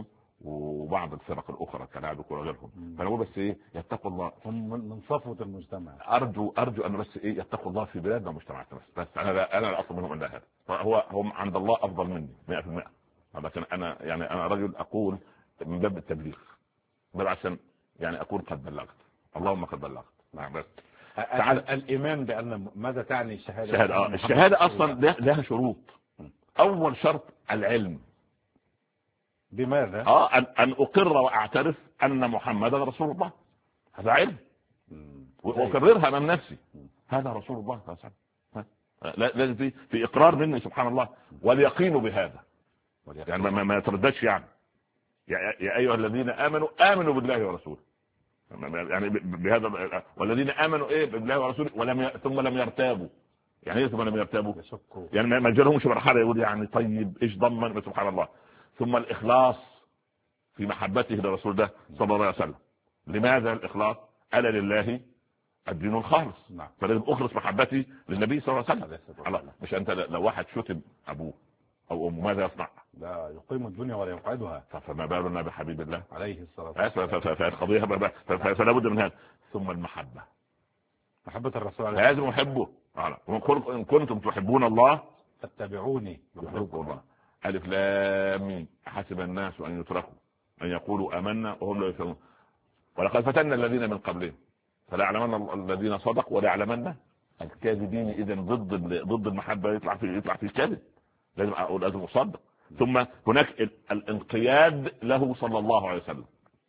وبعض الفرق الاخرى كلاعب وغيرهم. فانا بقول بس ايه، يتقوا الله، هم من صفوة المجتمع. ارجو ان بس ايه يتقوا الله في بلادنا ومجتمعاتنا. بس انا لا اطلب منهم الا هذا. هم عند الله افضل مني 100%. لكن انا يعني انا رجل اقول من باب التبليغ، بل عشان يعني اقول قد بلغت، اللهم قد بلغت. نعم. بس الايمان بان ماذا تعني الشهاده؟ الشهاده اصلا لها شروط. اول شرط العلم. بماذا؟ ان اقر واعترف ان محمدا رسول الله، هذا علم. واكررها امام نفسي، هذا رسول الله صلى الله عليه وسلم. لازم في اقرار مني سبحان الله، واليقين بهذا، يعني ما يترددش. يعني يا ايها الذين امنوا بالله ورسوله، يعني بهذا. والذين امنوا بالله ورسوله ثم لم يرتابوا. يعني ايه ثم لم يرتابوا؟ يعني ما جالهمش مرحله يقول يعني طيب ايش ضمن، سبحان الله. ثم الاخلاص في محبته لرسول ده صلى الله عليه وسلم. لماذا الاخلاص؟ الا لله الدين الخالص. فلازم اخلص محبتي للنبي صلى الله عليه وسلم. مش انت لو واحد شتم ابوه او امه ماذا يصنع؟ لا يقيم الدنيا ولا يقعدها. فما بالنا بحبيب الله عليه الصلاه والسلام. فالقضيه فلا بد من هذا. ثم المحبه، محبه الرسول لازم احبه. ان كنتم تحبون الله فاتبعوني يحببكم الله. الف لام ميم. حسب الناس ان يتركوا ان يقولوا امنا وهم لا يفتنون ولقد فتنا الذين من قبلهم فليعلمن الذين صدقوا وليعلمن الكاذبين. اذا ضد المحبه يطلع في كذب. لازم اصدق. ثم هناك الانقياد له صلى الله عليه وسلم،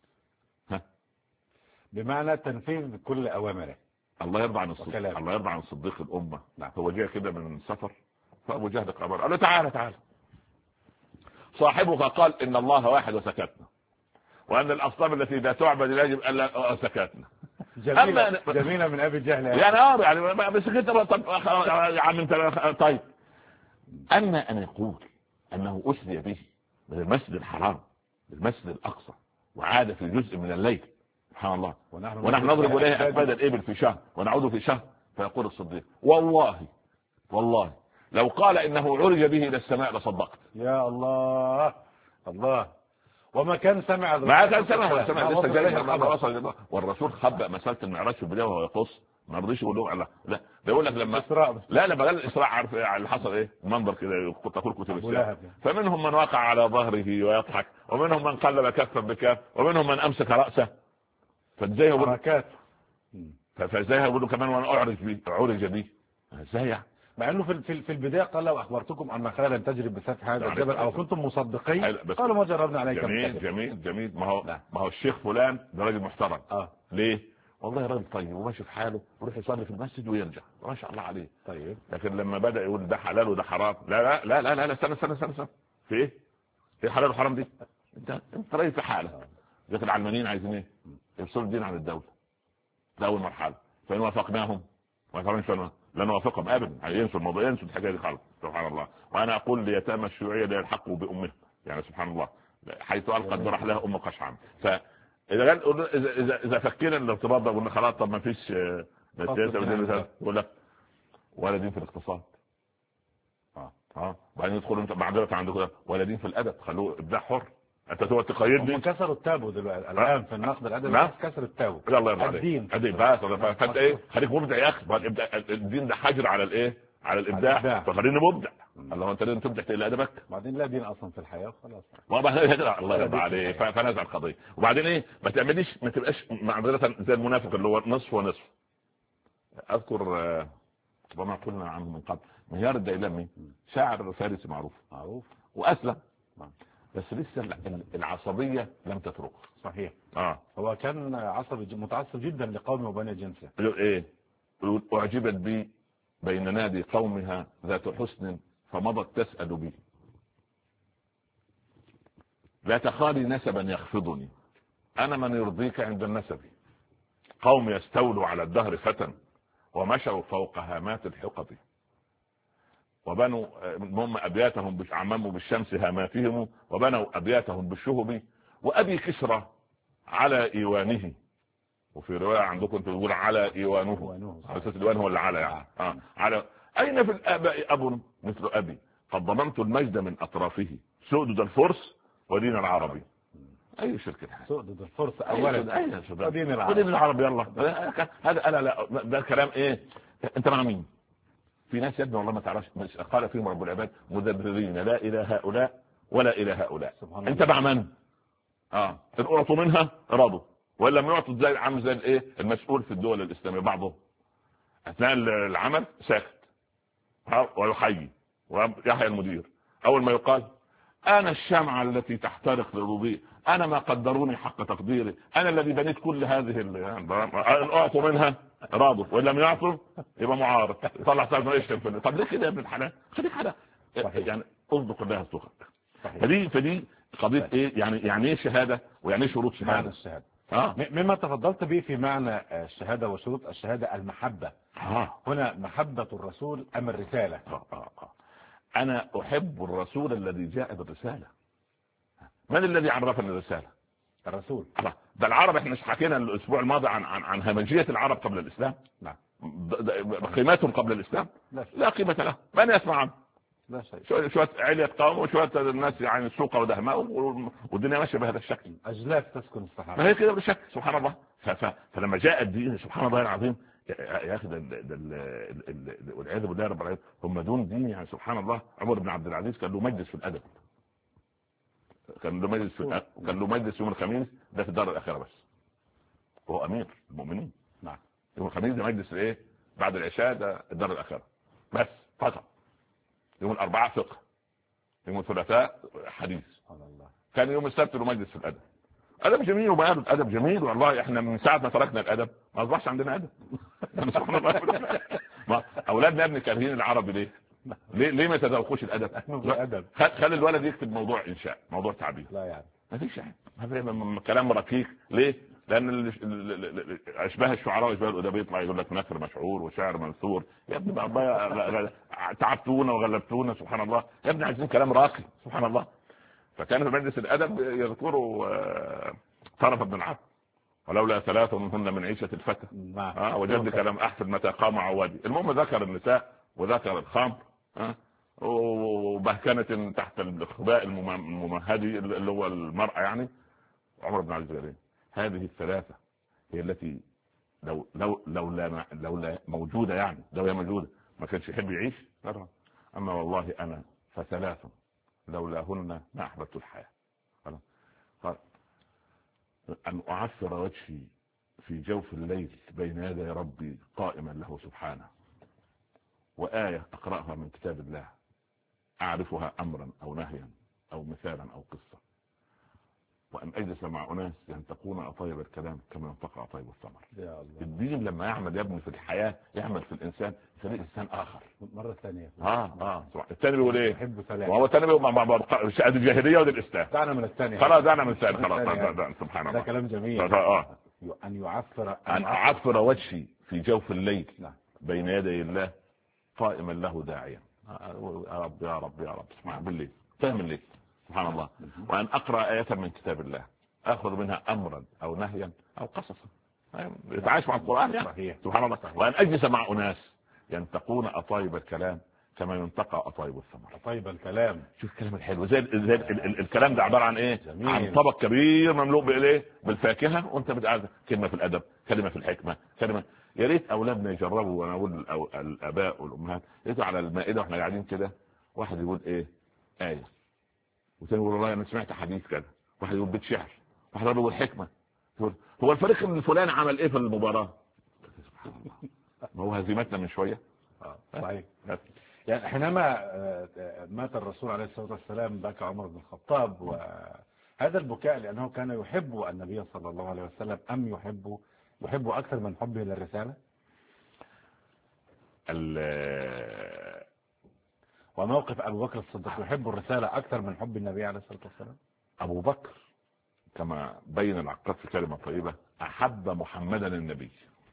بمعنى تنفيذ كل اوامره. الله يرضى عن الصديق، الله يرضى عن صديق الامه. هو جاء كده من سفر، فابو جهل قال له تعالى صاحبك قال ان الله واحد وسكتنا، وان الاصنام التي لا تعبد يجب الا سكتنا. جميله من ابي جهل يعني بس كده. يا عم انت طيب. اما ان يقول انه اسري به من المسجد الحرام للمسجد الاقصى وعاد في جزء من الليل، سبحان الله، ونحن نضرب اليه اكباد الابل في شهر ونعود في شهر. فيقول الصديق والله لو قال انه عرج به الى السماء لصدقت. يا الله وما كان سمع لسه جاي وصل. والرسول خبأ مساله المعراج في البدايه وهو يقص، ما رضيش يقول له لا ده يقول لك لما لما قال الاسراء عارف اللي حصل ايه؟ المنظر كده كنت اقول كتب السيره. فمنهم من وقع على ظهره ويضحك، ومنهم من قلب كفا بكف، ومنهم من امسك راسه. فازاي يقول فازاي يقولوا كمان وانا عرج بيه ازاي يعني؟ مع انه في البدايه قال لو اخبرتكم ان خيلا تجري بسفح هذا الجبل او كنتم مصدقين قالوا ما جربنا عليك. جميل. ما هو الشيخ فلان ده راجل محترم. ليه؟ والله راجل طيب وماشي في حاله، يروح يصلي في المسجد ويرجع، ما شاء الله عليه. طيب لكن لما بدا يقول ده حلال وده حرام، لا استنى في ايه؟ في حلال وحرام دي؟ انت راجل في حاله. لكن العلمانيين عايزين ايه؟ يفصلوا الدين عن الدوله. ده اول مرحله. فان وافقناهم لا نوافقهم ابدا، ينسوا الموضوع، ينسوا الحكايه دي خالص. سبحان الله. وانا اقول ليتامى الشيوعيه لا يلحقوا بامهم، يعني سبحان الله، حيث القت جرح لها ام قشعم. اذا فكينا الارتباط ده قلنا خلاص طب ما فيش يقول لك ولا دين في الاقتصاد. بعدين يدخلوا انت معذره عندكم ولا دين في الادب، خلوه ابداع حر. انت تقعد تقيدني. هم كسروا التابو دلوقتي الان في النقد الادبي. كسروا التابو. الله يرضى عليك. الدين فانت ايه؟ خليك مبدع يا اخي. الدين ده حجر على الايه؟ على الابداع. فخليني مبدع. الله انت لازم تبدع تقل ادبك. بعدين لا دين اصلا في الحياه خلاص. الله يرضى عليك. فنزع القضيه. وبعدين ايه؟ ما تبقاش معذره زي المنافق اللي هو نصف ونصف. اذكر وما قلنا عنه من قبل مهيار الديلمي، شاعر فارسي معروف واسلم، بس لسه العصبيه لم تترك. صحيح. هو كان عصبي متعصب جدا لقومه وبني جنسه. ايه؟ اعجبت بي بين نادي قومها ذات حسن فمضت تسأل بي، لا تخالي نسبا يخفضني، انا من يرضيك عند النسب، قوم يستولوا على الدهر فتى ومشوا فوق هامات الحقب، وبنوا هم ابياتهم عمموا بالشمس هاماتهم وبنوا ابياتهم بالشهب، وابي كسرى على ايوانه، وفي روايه عندكم تقول على ايوانه، على اساس الايوان هو اللي على يعني على. اين في الاباء اب مثل ابي قد ضممت المجد من اطرافه، سؤدد الفرس ودين العربي. اي شركه حاجه سؤدد الفرصه اولا ودين العرب يلا هذا انا لا ده كلام ايه. انت مع مين؟ في ناس يا ابني والله ما تعرفش قال فيهم رب العباد مدبرين لا الى هؤلاء ولا الى هؤلاء. انت مع من؟ ان اعطوا منها رضوا ولا لم يعطوا زي عامل زي الايه المسؤول في الدول الاسلاميه بعضهم اثناء العمل ساكت ويحيي ويحيى المدير. اول ما يقال انا الشمعة التي تحترق للضوء، انا ما قدروني حق تقديري، انا الذي بنيت كل هذه ان اعطوا منها راضوا وان لم يعطوا يبقى معارض طلع سالفه يشتم. طب ليه كده يا ابن الحلال؟ خليك حدا يعني اصدق الله يصدقك. فدي قضيه ايه يعني ايه شهاده ويعني ايه شروط شهاده الشهاده. مما تفضلت به في معنى الشهاده وشروط الشهاده المحبه. هنا محبه الرسول ام الرساله؟ انا احب الرسول الذي جاء بالرساله. من الذي عرفني الرساله؟ الرسول. ده العرب احنا حكينا الاسبوع الماضي عن همجيه العرب قبل الاسلام. نعم. قيمتهم قبل الاسلام لا قيمه له. من يسمع عنه؟ لا شيء. شويه علية قوم وشويه الناس يعني سوق ودهماء والدنيا ماشيه بهذا الشكل. اجلاف تسكن الصحابه. ما هي كده بالشكل سبحان الله. فلما جاء الدين سبحان الله العظيم يا اخي والعياذ بالله رب العالمين هم دون دين يعني سبحان الله. عمر بن عبد العزيز كان له مجلس في الادب، كان له مجلس يوم الخميس ده في الدار الاخره بس، وهو امير المؤمنين. نعم. يوم الخميس ده مجلس ايه بعد العشاء ده الدار الاخره بس فقط. يوم الاربعاء فقه، يوم الثلاثاء حديث. كان يوم السبت له مجلس في الادب. ادب جميل وبيان ادب جميل والله. احنا من ساعه ما تركنا الادب ما اصبحش عندنا ادب. سبحان الله. اولادنا يا ابني كارهين العربي ليه ما تذوقوش الادب؟ خلي الولد يكتب موضوع انشاء موضوع تعبير. لا يعني ما فيش يعني كلام ركيك. ليه؟ لان اشباه الشعراء واشباه الادباء يطلع يقول لك نثر مشعور وشعر منثور. يا ابني تعبتونا وغلبتونا سبحان الله. يا ابني عايزين كلام راقي سبحان الله. فكان في مجلس الادب يذكروا طرف بن العبد ولولا ثلاث منهن من عيشه الفتى وجدك لم احفظ متى قام عوادي. المهم ذكر النساء وذكر الخمر وبهكنه تحت الخباء الممهدي اللي هو المرأة يعني. عمر بن عبد العزيز هذه الثلاثة هي التي لولا موجودة يعني لو هي موجودة ما كانش يحب يعيش. أما والله أنا فثلاث لولاهن ما أحببت الحياة. قال أن أعثر وجهي في جوف الليل بين يدي ربي قائما له سبحانه وآية أقرأها من كتاب الله أعرفها أمرا أو نهيا أو مثالا أو قصة وأن أجلس مع أناس ينتقون أطيب الكلام كما ينتقى أطيب الثمر. الدين لما يعمل يا ابني في الحياة يعمل في الإنسان تلاقي إنسان آخر مرة ثانية. الثاني بيقول إيه؟ وهو الثاني بيقول مع الجاهلية والإسلام. دعنا من الثاني. خلاص دعنا من الثاني خلاص. سبحان الله. ده كلام جميل. أن أعثر وجهي في جوف الليل بين يدي الله قائما له داعيا. يا رب يا رب يا رب سبحان بالليل فهم الليل سبحان الله. وأن أقرأ آية من كتاب الله أخذ منها أمرا أو نهيا أو قصصا يتعايش مع القرآن يعني سبحان الله. وأن أجلس مع أناس ينتقون أطايب الكلام كما ينتقى أطايب الثمر. أطايب الكلام شوف الكلام الحلو زي الكلام ده عبارة عن إيه؟ عن طبق كبير مملوء بالإيه؟ بالفاكهة وأنت بتقعد كلمة في الأدب كلمة في الحكمة كلمة. يا ريت أولادنا يجربوا وأنا أقول الآباء والأمهات يجوا على المائدة وإحنا قاعدين كده واحد يقول إيه آية وثاني يقول والله أنا سمعت حديث كذا واحد يقول بيت شعر واحد يقول حكمة هو الفريق الفلاني عمل إيه في المباراة؟ سبحان الله. ما هو هزيمتنا من شوية. صحيح. يعني حينما مات الرسول عليه الصلاة والسلام بكى عمر بن الخطاب وهذا البكاء لأنه كان يحب النبي صلى الله عليه وسلم أم يحب أكثر من حبه للرسالة. وموقف أبو بكر الصديق يحب الرسالة أكثر من حب النبي عليه الصلاة والسلام. أبو بكر كما بين العقاد في كلمة طيبة أحب محمدا النبي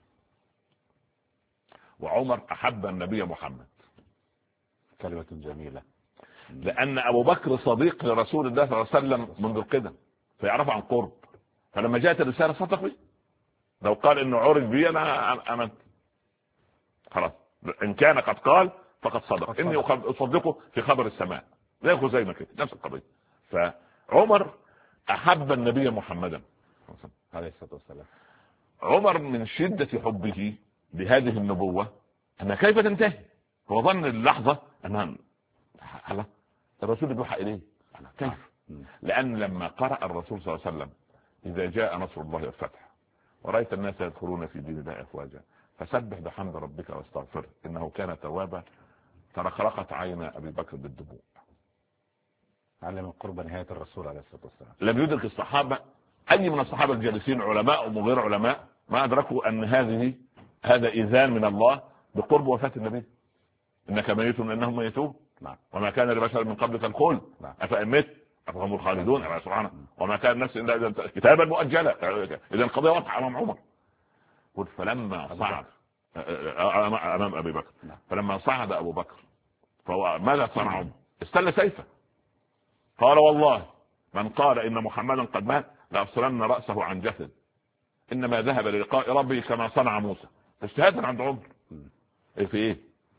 وعمر أحب النبي محمد. كلمة جميلة. لأن أبو بكر صديق لرسول الله صلى الله عليه وسلم منذ القدم فيعرف عن قرب فلما جاءت الرسالة صدق بي. لو قال إنه عرف بي أنا أمنت خلاص. إن كان قد قال فقد صدق. إني أصدقه في خبر السماء زي خزيمة كده نفس القضية. فعمر أحب النبي محمدا عليه الصلاة والسلام. عمر من شدة حبه لهذه النبوة أنها كيف تنتهي؟ هو ظن اللحظة أنها على الرسول يوحى إليه. كيف؟ لأن لما قرأ الرسول صلى الله عليه وسلم إذا جاء نصر الله والفتح ورأيت الناس يدخلون في دين الله أفواجا فسبح بحمد ربك واستغفره إنه كان توابا، ترخرقت عين أبي بكر بالدموع. علم قرب نهاية الرسول عليه الصلاة والسلام. لم يدرك الصحابة أي من الصحابة الجالسين علماء وغير علماء ما أدركوا أن هذا إذان من الله بقرب وفاة النبي. إنك ميت إنهم ميتون وما كان لبشر من قبلك الخلد أفإن مت أفهم الخالدون. سبحانه وما كان نفس إلا كتابا مؤجلا. إذا القضية واضحة أمام عمر. فلما صعد أمام أبي بكر فلما صعد أبو بكر ماذا صنع عمر؟ استل سيفه قال والله من قال إن محمدا قد مات لأفصلن رأسه عن جسد إنما ذهب للقاء ربه كما صنع موسى. اجتهادا عند عمر. في إيه؟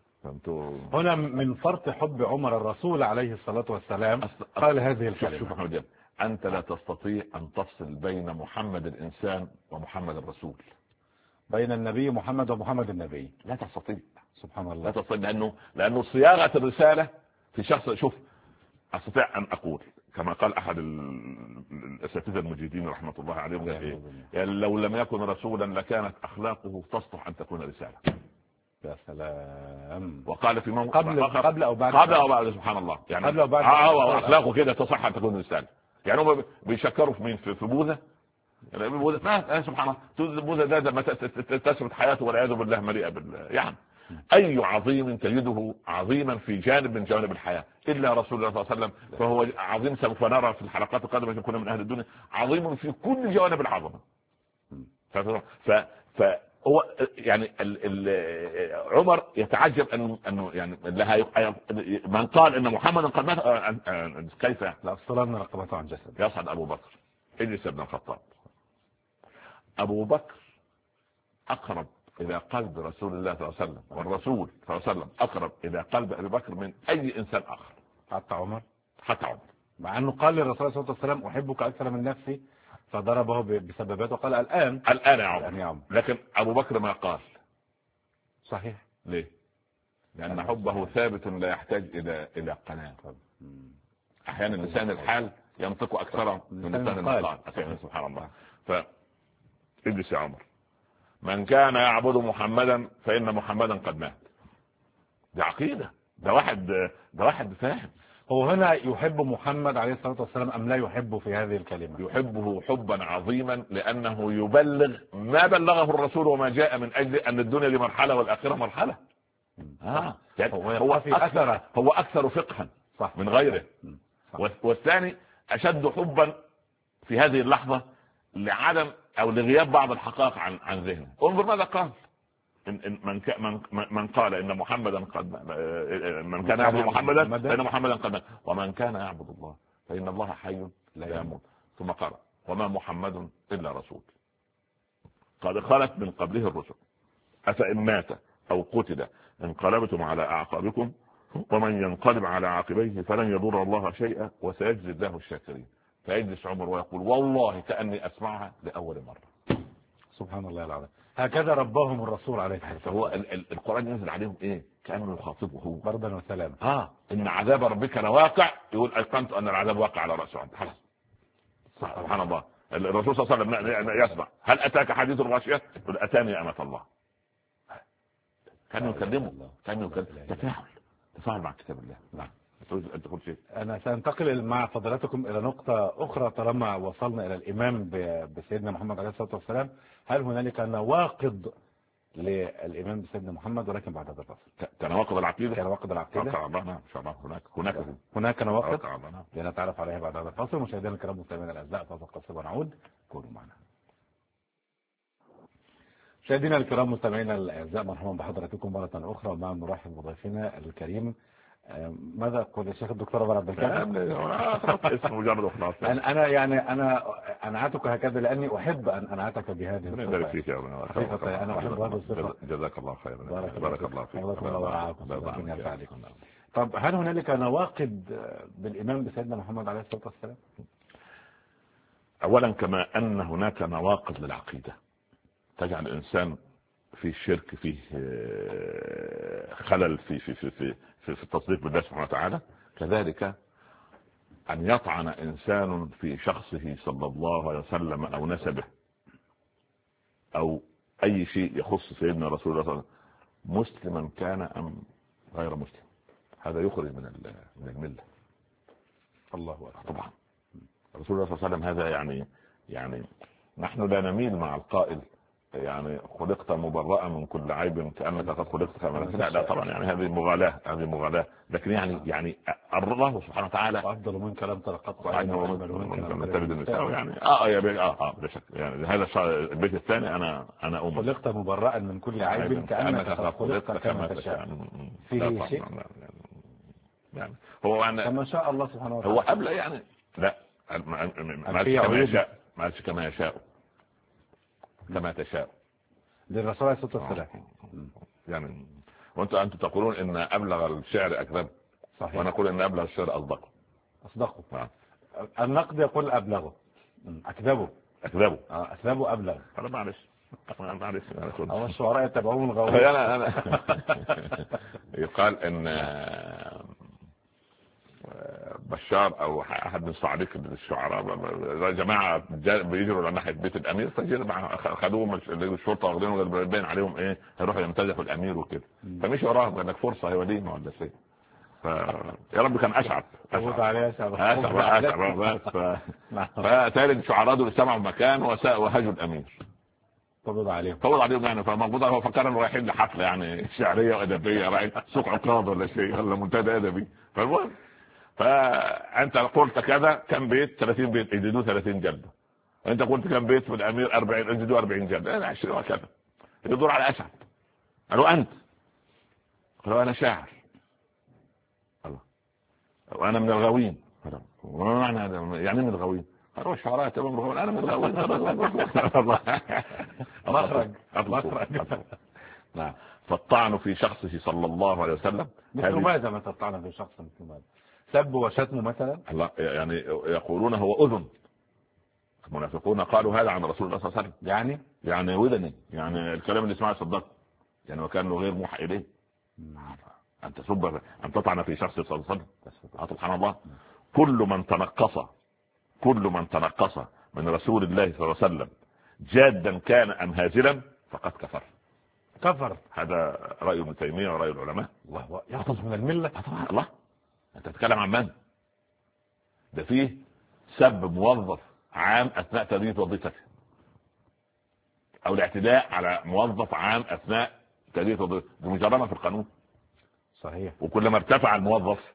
هنا من فرط حب عمر الرسول عليه الصلاة والسلام قال هذه الكلمة. شوف محمد، أنت لا تستطيع أن تفصل بين محمد الإنسان ومحمد الرسول، بين النبي محمد ومحمد النبي. لا تستطيع. سبحان الله. لا تستطيع لأنه صياغة الرسالة في شخص. شوف أستطيع أن أقول كما قال أحد الأساتذة المجيدين رحمة الله عليهم يعني لو لم يكن رسولا لكانت أخلاقه تصلح أن تكون رسالة. يا سلام. وقال في موقع قبل أو بعد. قبل أو بعد. سبحان الله. يعني قبل أو بعد. أخلاقه كده تصح أن تكون رسالة. يعني هم بيشكروا في مين؟ في بوذا. ما سبحان الله بوذا ده ما تسرد حياته والعياذ بالله مليئة يعني أي عظيم تجده عظيما في جانب من جوانب الحياة إلا رسول الله صلى الله عليه وسلم فهو عظيم. سوف نرى في الحلقات القادمة يكون من أهل الدنيا عظيم في كل جوانب العظمة. فهو يعني عمر يتعجب أنه يعني من قال إن محمد قد مات كيف لأفصلن رقبته عن جسد. يصعد أبو بكر إدريس بن الخطاب. أبو بكر أقرب إلى قلب رسول الله صلى الله عليه وسلم والرسول صلى الله عليه وسلم أقرب إلى قلب أبي بكر من أي إنسان آخر. حتى عمر مع أنه قال للرسول صلى الله عليه وسلم أحبك أكثر من نفسي فضربه بسببات وقال الآن يا عمر. لكن أبو بكر ما قال. صحيح. ليه؟ لأن حبه ثابت لا يحتاج إلى قناعة. أحيانا لسان الحال ينطق أكثر من لسان المقال. سبحان الله. فإدرس يا عمر من كان يعبد محمدا فإن محمدا قد مات. دي عقيدة. ده واحد فاهم. هو هنا يحب محمد عليه الصلاة والسلام أم لا يحبه في هذه الكلمة؟ يحبه حبا عظيما لأنه يبلغ ما بلغه الرسول وما جاء من أجل أن الدنيا دي مرحلة والآخرة مرحلة. يعني هو أكثر فقها صح. من غيره. والثاني أشد حبا في هذه اللحظة لعدم أو لغياب بعض الحقائق عن ذهنه. انظر ماذا قال. من قال إن محمدا قد من كان يعبد محمدا فإن محمدا قد مات ومن كان يعبد الله فإن الله حي لا يموت. ثم قال وما محمد إلا رسول قد خلت من قبله الرسل أفإن مات أو قتل انقلبتم على أعقابكم ومن ينقلب على عاقبيه فلن يضر الله شيئا وسيجزي الله الشاكرين. فيجلس عمر ويقول والله كأني أسمعها لأول مرة. سبحان الله العظيم. هكذا ربهم الرسول عليه الصلاة والسلام. فهو القرآن ينزل عليهم إيه؟ كأنه يخاطبه هو بردا وسلاما. إن عذاب ربك لواقع. يقول أيقنت أن العذاب واقع على رأسه. خلاص. سبحان الله. الرسول صلى الله عليه وسلم يسمع هل أتاك حديث الغاشية؟ يقول أتاني أمة الله. كان يكلمه. تفاعل مع كتاب الله. نعم. أنت تقول شيء. أنا سأنتقل مع فضلاتكم إلى نقطة أخرى طالما وصلنا إلى الإمام بسيدنا محمد عليه الصلاة والسلام. هل هنالك نواقض للإمام بسيدنا محمد ولكن بعد هذا الفصل؟ كنواقض العقيدة. كنواقض العقيدة. إن شاء الله هناك نواقض لنتعرف عليها بعد هذا الفصل. مشاهدينا الكرام مستمعينا الأعزاء فاصل قصير ونعود. كونوا معنا. مشاهدينا الكرام مستمعينا الأعزاء مرحبا بحضراتكم مرة أخرى مع نرحب بضيفنا الكريم. ماذا أقول يا شيخ الدكتور عبد الكافي؟ اسمه مجرد وخلاص. أنا أنعتك هكذا لأني أحب أن أنعتك بهذه الصفة. فيك يا حقيقة أنا أحب هذه الصفة. جزاك الله خيرا. بارك الله فيك. طب هل هنالك نواقض بالإمام بسيدنا محمد عليه الصلاة والسلام؟ اولا كما ان هناك نواقض للعقيده تجعل الانسان في الشرك، فيه خلل في التصديق بالله سبحانه وتعالى، كذلك ان يطعن انسان في شخصه صلى الله عليه وسلم او نسبه او اي شيء يخص سيدنا رسول الله صلى الله عليه وسلم، مسلما كان ام غير مسلم، هذا يخرج من المله. الله أكبر. طبعا رسول الله صلى الله عليه وسلم هذا يعني نحن لا نميل مع القائل يعني خلقت مبرأ من كل عيب كأنك قد خلقت كما لا طبعا، يعني هذه مغالاة، لكن يعني الله سبحانه وتعالى أفضل منك لم تلقط يعني بشكل يعني هذا البيت الثاني أنا خلقت مبرأ من كل عيب كأنك قد خلقت كما تشاء. فيه شيء يعني هو كما شاء الله سبحانه وتعالى. هو قبل يعني لا ما كما يشاء، ما كما يشاء كما تشاء للرسول عليه الصلاة والسلام. يعني وانتم تقولون ان ابلغ الشعر اكذب، صحيح، وانا اقول ان ابلغ الشعر اصدقه. النقد يقول ابلغه، اكذبه اكذبه ابلغ. انا معلش هو الشعراء يتبعون الغاوين. انا يقال ان بشار او احد من صعيدة الشعراء جماعه بيجروا على ناحيه بيت الامير، خدوهم الشرطه واخدينهم باين عليهم ايه هيروحوا يمتزحوا الامير وكده، فمشي وراهم قال لك فرصه هي وليمه ولا شيء. يا رب كان اشعب فتالي الشعراء دول اجتمعوا مكان وهجوا الامير، فوض عليهم يعني، فالمفروض هو فكر انه رايحين لحفله يعني شعريه وادبيه، رايح سوق عكاظ ولا شيء ولا منتدى ادبي. فالمهم فانت قلت كذا كم بيت 30 بيت يزيدوا 30 جلده، انت قلت كم بيت في الامير 40 يزيدوا 40 جلده، انا 20 وكذا. يدور على اشعب قالوا انت، قالوا انا شاعر، الله وانا من الغاوين. وما معنى يعني من الغاوين؟ قالوا الشعراء تمام الغاوين، انا من الغاوين. مخرج. نعم. فالطعن في شخصه صلى الله عليه وسلم مثل ماذا؟ متى الطعن في شخص مثل ماذا؟ سب وشتم مثلا؟ الله يعني يقولون هو اذن، المنافقون قالوا هذا عن رسول الله صلى الله عليه وسلم، يعني ودني، يعني الكلام اللي اسمعه صدق، يعني وكان له غير موحى اليه. ان تسب ان تطعن في شخص صلى الله عليه وسلم، سبحان الله. كل من تنقص من رسول الله صلى الله عليه وسلم جادا كان ام هازلا فقد كفر. هذا رأي ابن تيمية ورأي العلماء. الله يخرج من الملة. الله انت تتكلم عن من؟ ده فيه سب موظف عام اثناء تأدية وظيفته، او الاعتداء على موظف عام اثناء تأدية وظيفته، دي مجرمة في القانون. صحيح. وكلما ارتفع الموظف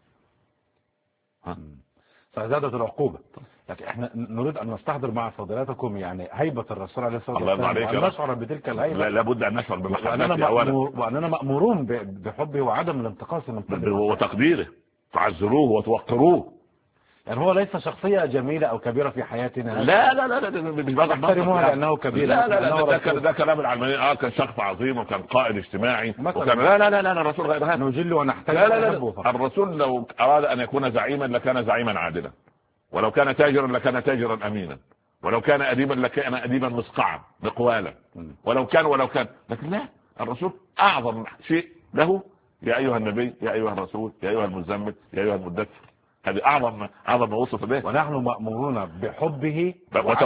فزادت العقوبة. لكن احنا نريد ان نستحضر مع فضيلتكم يعني هيبة الرسول عليه الصلاة والسلام، وان نشعر بتلك الهيبة. لابد ان نشعر بمحبته واننا مأمورون بحبه وعدم الانتقاص من وتقديره، تعزروه وتوقروه. يعني هو ليس شخصية جميلة او كبيرة في حياتنا. لا مش نحترموها لانه كبير. لا ده كلام العلمانيين. كان شخص عظيم وكان قائد اجتماعي وكان لا الرسول غير هذا. نجل ونحترم. لا الرسول لو اراد ان يكون زعيما لكان زعيما عادلا، ولو كان تاجرا لكان تاجرا امينا، ولو كان اديبا لكان اديبا مسقعا مقوالا، ولو كان لكن لا، الرسول اعظم شيء له يا ايها النبي يا ايها الرسول يا ايها المزمل يا ايها المدثر. هذه اعظم ما وصف به، ونحن مأمورون بحبه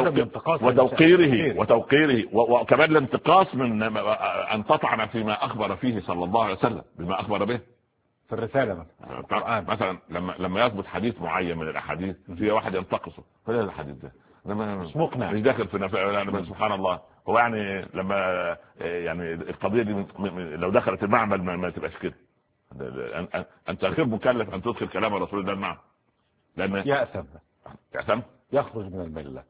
وتوقيره وكمان الانتقاص من ان تطعن فيما اخبر فيه صلى الله عليه وسلم بما اخبر به في الرسالة مثلا لما يثبت حديث معين من الاحاديث في واحد ينتقصه، فلا الحديث ده مش مقنع، مش داخل في يعني سبحان الله. هو يعني لما يعني القضيه دي لو دخلت المعمل ما تبقاش كده. انت غير مكلف ان تدخل كلام رسول الله المعمل، لان يأثم يخرج من المله.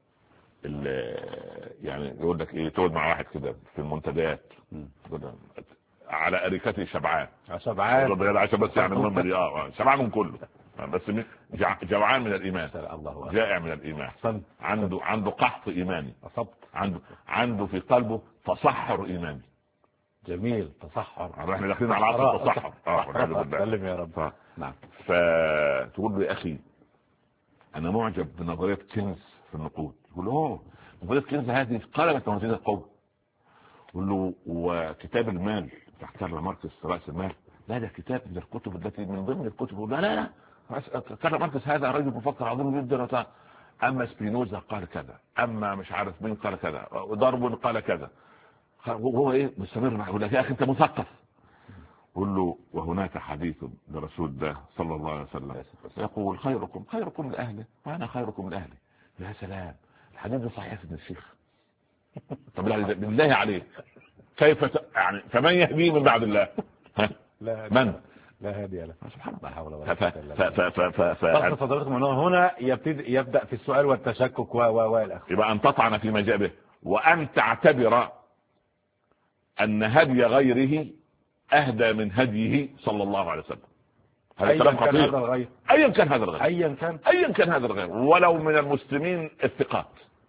يعني يقول لك ايه، تقعد مع واحد كده في المنتديات على اريكته شبعان عشان بس يعني المهم دي شبعان من كله، بس جوعان من الايمان، جائع من الايمان، عنده قحط ايماني، عنده في قلبه تصحر ايماني. جميل، تصحر. احنا داخلين على عصر التصحر. سلم يا رب. نعم. فتقول له يا اخي انا معجب بنظريه كينز في النقود. يقول له نقود الكنز هذه قلبت موازين القوم. يقول له وكتاب المال تحت كارل ماركس رأس المال، لا ده كتاب من الكتب التي من ضمن الكتب. لا كارل ماركس هذا رجل مفكر عظيم جدا. اما سبينوزا قال كذا، اما مش عارف مين قال كذا، وداربون قال كذا. هو ايه مستمر معه. يقول لك يا اخي انت مثقف. قل له وهناك حديث لرسول الله صلى الله عليه وسلم يقول خيركم لاهله وانا خيركم لاهلي. يا سلام، الحديث ده صحيح يا الشيخ. طب بالله عليك كيف يعني فمن يهديه من بعد الله؟ من لا هادي له سبحان الله. حول ولا قوة الا بالله. فضلتكم انه هنا يبدا في السؤال والتشكك والاخر. يبقى ان تطعن فيما جاء به وان تعتبر ان هدي غيره اهدى من هديه صلى الله عليه وسلم. هذا كلام خطير. ايا كان هذا الغير، ايا كان هذا الغير، ولو من المسلمين الثقات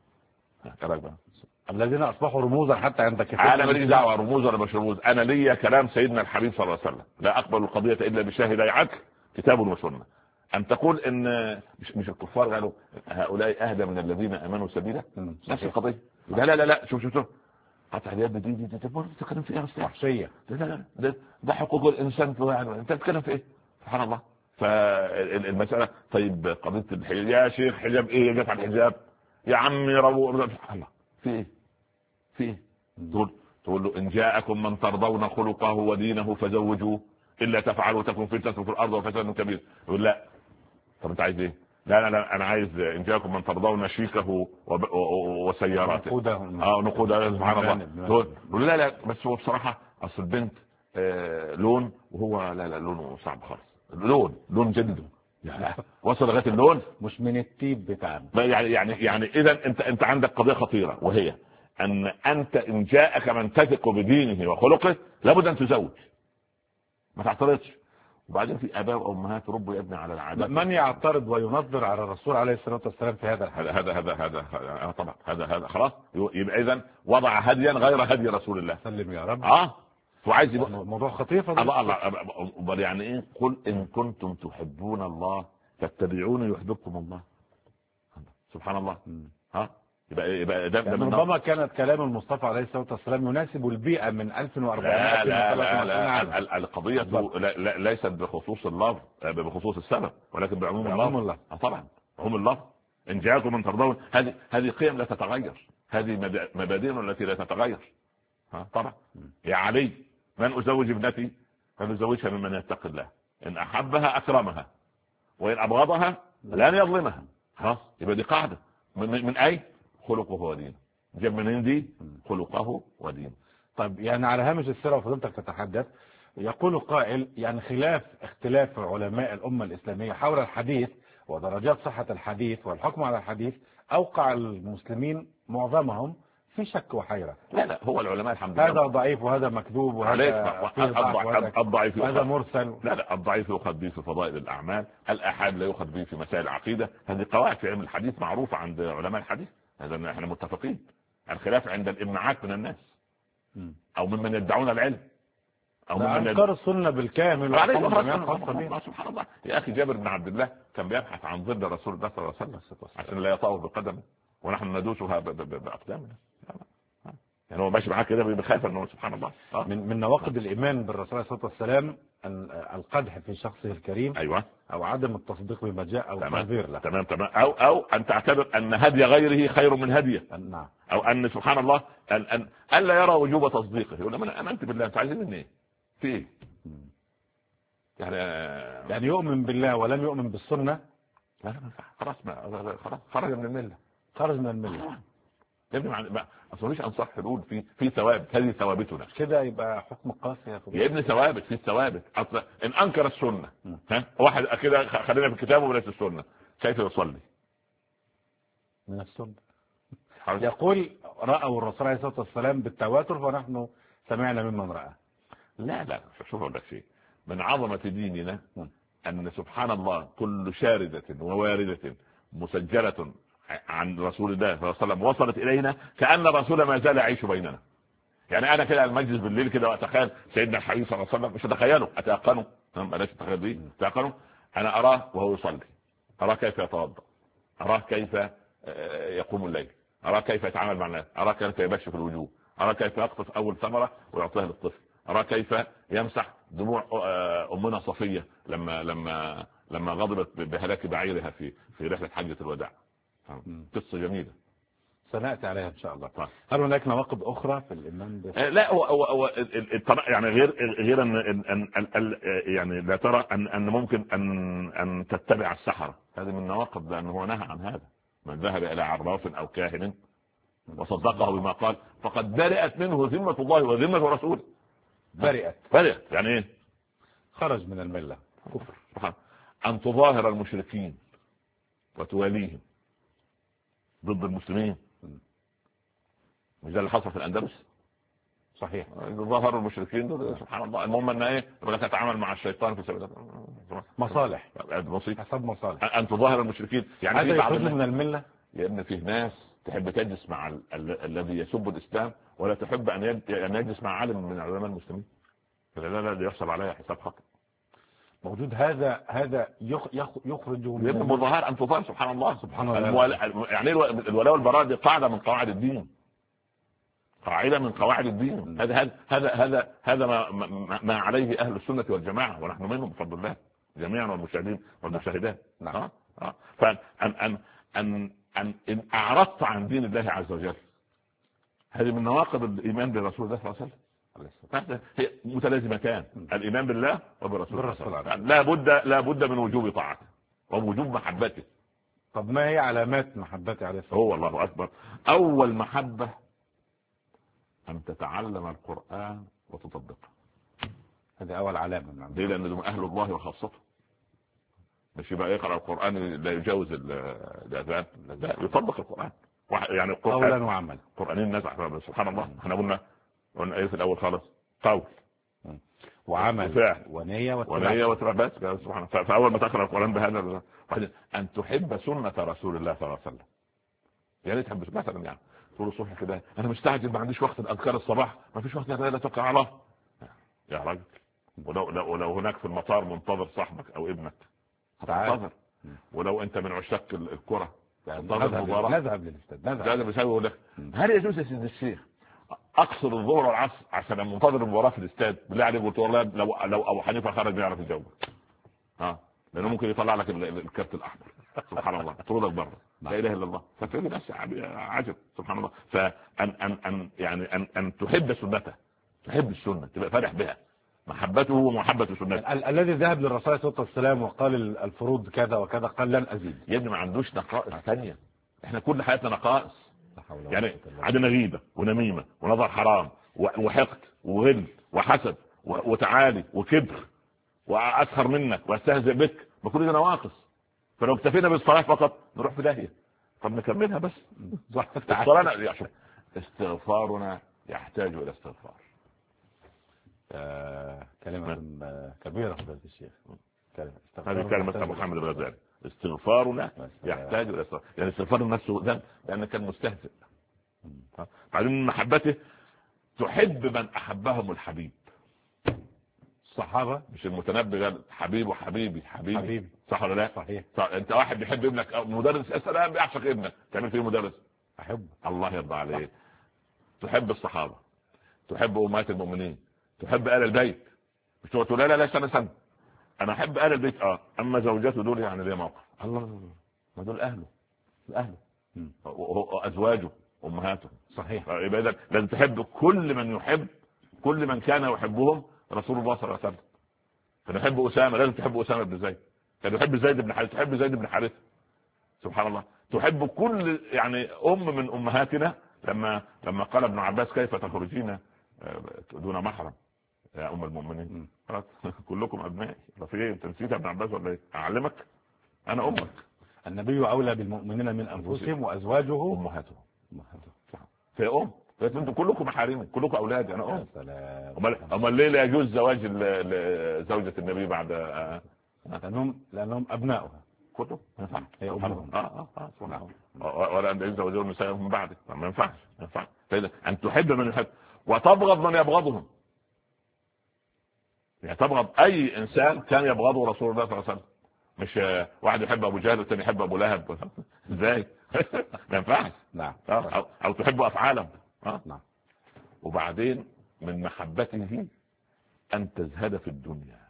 الذين اصبحوا رموزا حتى عند كثير. انا ماليش دعوه رموز ولا مش رموز، انا ليا كلام سيدنا الحبيب صلى الله عليه وسلم: لا اقبل القضيه الا بشاهد عدل كتاب وسنه. ان تقول ان مش الكفار قالوا هؤلاء اهدى من الذين امنوا سبيلا، نفس القضيه. لا شوف قطع اليد دي تتكلم في ايه؟ وحشيه. لا ده حقوق الانسان. يعني انت بتتكلم في ايه؟ سبحان الله. فالمساله طيب قضيه الحجاب يا شيخ، حجاب ايه؟ جت على الحجاب يا عمي الله في ايه؟ تقول له ان جاءكم من ترضون خلقه ودينه فزوجوه الا تفعلوا تكن فتنه في الارض وفساد كبير. يقول لا. طب انت عايز ايه؟ لا انا عايز ان جاءكم من ترضون شيكه وسياراته نقوده. سبحان الله. تقول لا بس هو بصراحه اصل البنت لون، وهو لا لونه صعب خالص. لون جديد يعني وصل لغايه اللون مش من التيب بتاعنا. يعني اذا انت عندك قضيه خطيره، وهي ان انت ان جاءك من تثق بدينه وخلقه لابد ان تزوج، ما تعترضش. وبعدين في اباء وامهات ربوا يا ابني على العادات. من يعترض وينظر على الرسول عليه الصلاه والسلام في هذا طبعا هذا خلاص. يبقى اذا وضع هديا غير هدي رسول الله. سلم يا رب. وعايز موضوع خطير. الله يعني ايه؟ قل ان كنتم تحبون الله فاتبعوني يحببكم الله. سبحان الله. يبقى ده يعني ربما كانت كلام المصطفى عليه الصلاه والسلام يناسب البيئه من 1400. لا القضيه ليست بخصوص اللفظ بخصوص السبب، ولكن بعموم اللفظ. طبعا عموم اللفظ. ان جاءكم من ترضون، هذه قيم لا تتغير، هذه مبادئ التي لا تتغير. طبعا يا علي من ازوج ابنتي فنزوجها ممن يتقي الله، ان احبها اكرمها وان ابغضها لن يظلمها. خلاص يبقى دي قاعده. من اي خلقه ودينه. جاب منين دي؟ خلقه ودينه. طيب يعني على هامش السيره وفضلتك تتحدث، يقول قائل يعني اختلاف علماء الامه الاسلاميه حول الحديث ودرجات صحه الحديث والحكم على الحديث اوقع المسلمين معظمهم في شك وحيرة. لا هو العلماء الحمد لله هذا ضعيف وهذا مكذوب وهذا الضعيف وهذا مرسل. لا الضعيف يؤخذ به في فضائل الأعمال، الأحاد لا يؤخذ به في مسائل العقيدة. هذه قواعد في علم الحديث معروفة عند علماء الحديث، هذا احنا متفقين. الخلاف عند الإمعات من الناس أو ممن يدعون العلم أو ممن أنكر السنة بالكامل. سبحان الله يا أخي. جابر بن عبد الله كان بيبحث عن ظل رسول الله صلى الله عليه وسلم عشان لا يطأه بقدمه ونحن ندوسها بأقدامنا. يعني هو ماشي معاه كده بخاف انه سبحان الله. من نواقض الايمان بالرسول عليه الصلاه والسلام القدح في شخصه الكريم. ايوه. او عدم التصديق بما جاء او التعذير له. تمام او ان تعتبر ان هدي غيره خير من هديه. نعم. او ان سبحان الله ان لا يرى وجوب تصديقه. يقول انا امنت بالله، انتوا عايزين مني ايه؟ في ايه؟ يعني يؤمن بالله ولم يؤمن بالسنه. لا خلاص خرج من المله. يا ابني ما اصليش انصح نقول في ثوابت، هذه ثوابتنا كده يبقى حكم قاسي يا ابني. ثوابت في الثوابت. ان انكر السنه واحد كده خلينا في الكتاب وبلاش السنه، كيف يصلي من السنه؟ يقول راوا الرسول عليه الصلاه والسلام بالتواتر ونحن سمعنا ممن راى. لا شوف اقول لك شيء من عظمه ديننا ان سبحان الله كل شارده ووارده مسجله عن رسول الله صلى الله عليه وسلم وصلت الينا كأن الرسول ما زال يعيش بيننا. يعني انا كده المجلس بالليل كده واتخيل سيدنا الحبيب صلى الله عليه وسلم، مش اتخيله، اتيقنه. بلاش التخيل دي، اتيقنه. انا اراه وهو يصلي، اراه كيف يتوضا، اراه كيف يقوم الليل، أرى كيف يتعامل مع الناس، أرى كيف يبشر في الوجوه، أرى كيف يقطف أول ثمرة ويعطيها للطفل، أرى كيف يمسح دموع أمنا صفية لما غضبت بهلاك بعيرها في رحلة حجة الوداع. قصة جميلة سنأتي عليها إن شاء الله. هل هناك نواقض أخرى في الإيمان لا هو يعني غير أن يعني لا ترى أن ممكن أن تتبع السحرة، هذه من نواقض، لأنه هو نهى عن هذا. من ذهب إلى عراف أو كاهن وصدقه بما قال فقد برئت منه ذمة الله وذمة رسوله. برئت يعني إيه؟ خرج من الملة، كفر. أن تظاهر المشركين وتواليهم ضد المسلمين، مش ده اللي حصل في الأندلس؟ صحيح، ظهر المشركين سبحان الله. المهم ان ايه، لك تتعامل مع الشيطان في سبيل مصالح، حسب مصالح. ان تظاهر المشركين يعني هذا يخرج من المله، لان فيه ناس تحب تجلس مع الذي يسب الاسلام ولا تحب ان يجلس مع عالم من علماء المسلمين، فلا يحسب عليها حساب خطأ موجود. هذا يخرج من المظاهر. ان تظاهر سبحان الله يعني الولاء والبراء دي قاعده من قواعد الدين، قاعدة من قواعد الدين. هذا ما عليه أهل السنة والجماعة، ونحن منهم بفضل الله جميعا، والمشاهدين والمشاهدات. إن أعرضت عن دين الله عز وجل، هذه من نواقض الإيمان برسول الله صلى الله عليه وسلم. هي متلازمتان، الإيمان بالله وبرسول الله. لا بد من وجوب طاعته ووجوب محبته. طب ما هي علامات محبته عليه الصلاة والسلام؟ هو الله أكبر. أول محبة أن تتعلم القرآن وتطبقه، هذه أول علامة. ليه؟ لأن أهل الله وخاصته، مش يبقى يقرأ القرآن لا يجاوز الأذان، لا يطبق القرآن يعني قولا وعمل. قرآنين نزع سبحان الله. احنا قلنا ايه في الأول خالص؟ قول وعمل وفعل ونية وتبع بس سبحان الله. فأول ما تقرأ القرآن بهذا أن تحب سنة رسول الله صلى الله عليه وسلم. يعني تحب مثلا يعني طول الصبح كده انا مستعجل ما عنديش وقت الاذكار الصباح، ما فيش وقت لا توكل على الله يا راجل. ولو هناك في المطار منتظر صاحبك او ابنك هتنتظر، ولو انت من عشاق الكره نذهب للاستاد نذهب يقول لك هل يجوز يا سيدي الشيخ اقصر الظهر والعصر عشان منتظر المباراه في الاستاد؟ بالله عليك قلت والله لو ابو حنيفه خرج يعرف يجاوب، لانه ممكن يطلع لك الكارت الاحمر سبحان الله طردك بره. لا اله الا الله. فتجد نفس عجب سبحان الله. فان يعني ان تحب سنته، تحب السنه، تبقى فرح بها، محبته ومحبه سنته. الذي ذهب للرسول صلى الله عليه وسلم وقال الفروض كذا وكذا قال لن ازيد. يا ابني ما عندوش نقائص ثانيه، احنا كل حياتنا نقائص. يعني عندنا غيبه ونميمه ونظر حرام وحقد وغل وحسد وتعالي وكبر واسخر منك واستهزئ بك، بكل دي نواقص. فلو اكتفينا بالصلاه فقط نروح في داهيه. طب نكملها بس. الصلاه استغفارنا يحتاج الى استغفار. كلمه كبيره فضيلة الشيخ. هذه كلمه محمد الغزالي. استغفارنا يحتاج الى استغفار، يعني استغفار نفسه ذنب لانه كان مستهزئ. بعدين من محبته تحب من احبهم الحبيب. الصحابه مش المتنبي قال حبيب وحبيبي صح ولا لا؟ صحيح. انت واحد بيحب ابنك او مدرس السلام بيعشق ابنك، تعمل فيه مدرس احب الله يرضى عليه. تحب الصحابه، تحب امهات المؤمنين، تحب آل البيت. مش تقول لا سنة انا احب آل البيت اما زوجاته دول يعني ليه موقف. الله ما دول اهله وازواجه امهاته. صحيح. يبقى لازم تحب كل من يحب، كل من كان يحبهم رسول الله صلى الله عليه وسلم. فنحب أسامة لازم تحب أسامة بن زيد، كان يحب زيد بن حارثة تحب زيد بن حارثة سبحان الله. تحب كل يعني من أمهاتنا. لما قال ابن عباس كيف تخرجين دون محرم يا أم المؤمنين؟ كلكم أبنائي. في ايه انت نسيت ابن عباس ولا ايه؟ أعلمك أنا أمك. النبي أولى بالمؤمنين من أنفسهم وأزواجه أمهاتهم. في انتم كلكم محارمي، كلكم اولادي، انا امال ليه لا يجوز زواج زوجة النبي بعد لانهم ابنائها كلهم هي امهم. ولا ان يزوجوا النساء من بعد، ما ينفعش. ان تحب من يحب وتبغض من يبغضهم. يعني تبغض اي انسان كان يبغضه رسول الله صلى الله عليه وسلم، مش واحد يحب ابو جهل والثاني يحب ابو لهب ازاي؟ ما ينفعش. نعم. او تحب افعالهم. نعم. وبعدين من محبته ان تزهد في الدنيا،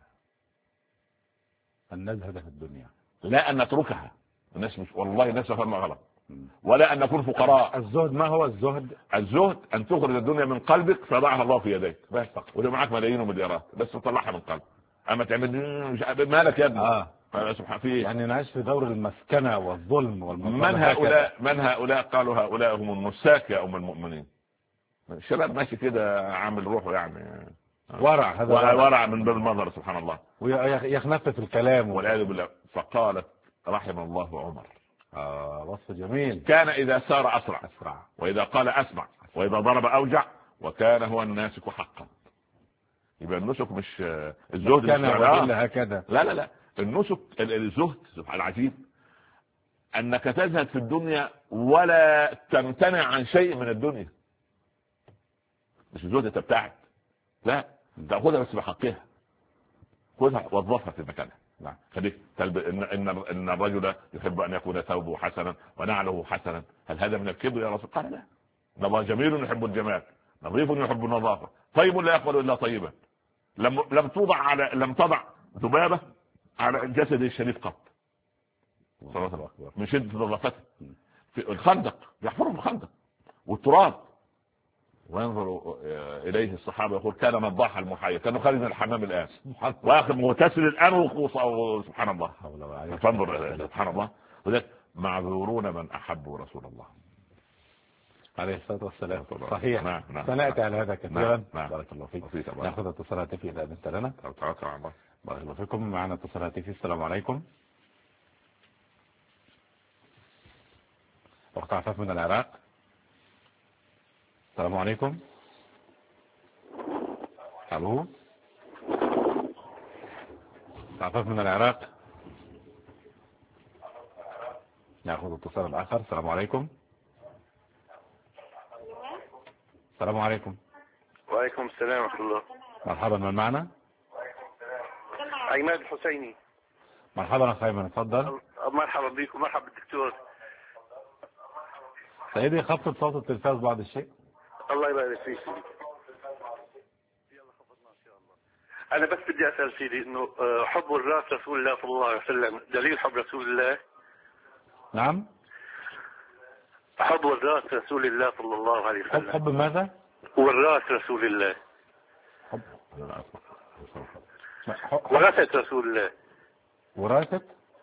ان نزهد في الدنيا، لا ان نتركها. الناس مش والله الناس فهمها غلط. ولا ان نكون فقراء. الزهد ما هو الزهد؟ الزهد ان تخرج الدنيا من قلبك فيضعها الله في يديك بس فقط، وده معاك ملايين ومليارات بس تطلعها من قلبك. اما تعمل مالك يا ابني. سبحان الله. يعني نعيش في دور المسكنه والظلم والمظالم. من هؤلاء قالوا هؤلاء هم النساك يا ام المؤمنين. الشباب ماشي كده عامل روحه يعني ورع، هذا ورع من باب المظهر سبحان الله، ويخنف في الكلام والعياذ بالله. فقالت رحم الله عمر. وصف جميل. كان اذا سار اسرع واذا قال اسمع واذا ضرب اوجع وكان هو الناسك حقا. يبقى النسك مش الزهد كان هكذا. لا النسك الزهد سبحان العجيب انك تزهد في الدنيا ولا تمتنع عن شيء من الدنيا. مش الزهد تبتعد، لا تاخذها بس بحقها، خذها وظفها في مكانها. نعم. خليك ان الرجل يحب ان يكون ثوبه حسنا ونعله حسنا، هل هذا من الكبر يا رسول؟ قال لا، ان الله جميل يحب الجمال، نظيف يحب النظافه، طيب لا يقبل الا طيبا. لم تضع ذبابه على الجسد الشريف قط. من شده نظافته. في الخندق يحفرهم الخندق والتراب وينظر اليه الصحابه يقول كان نضاح المحيي، كانوا خارج من الحمام الان واخر مغتسل الان سبحان الله. فانظر سبحان الله. وذلك معذورون من احبوا رسول الله عليه الصلاه والسلام. صحيح. نعم. سناتي على هذا كثيرا. بارك الله فيك. ناخذ اتصال هاتفي اذا اذنت لنا. بارك الله فيكم. معنا اتصال هاتفي. السلام عليكم. اخت عفاف من العراق. السلام عليكم. الو. عفاف من العراق. ناخذ اتصال الاخر. السلام عليكم. السلام عليكم. وعليكم السلام ورحمة الله. مرحبا، من معنا؟ عماد الحسيني. مرحبا اخ ايمن، تفضل. مرحبا بك ومرحبا بالدكتور. سيدي خفض صوت التلفاز بعض الشيء. الله يبارك فيك. انا بس بدي اسال سيدي انه حب الراس رسول الله صلى الله عليه وسلم دليل حب رسول الله؟ نعم. حب الراس رسول الله صلى الله عليه وسلم. حب ماذا؟ والراس رسول الله. حب وراثة رسول الله. وراثة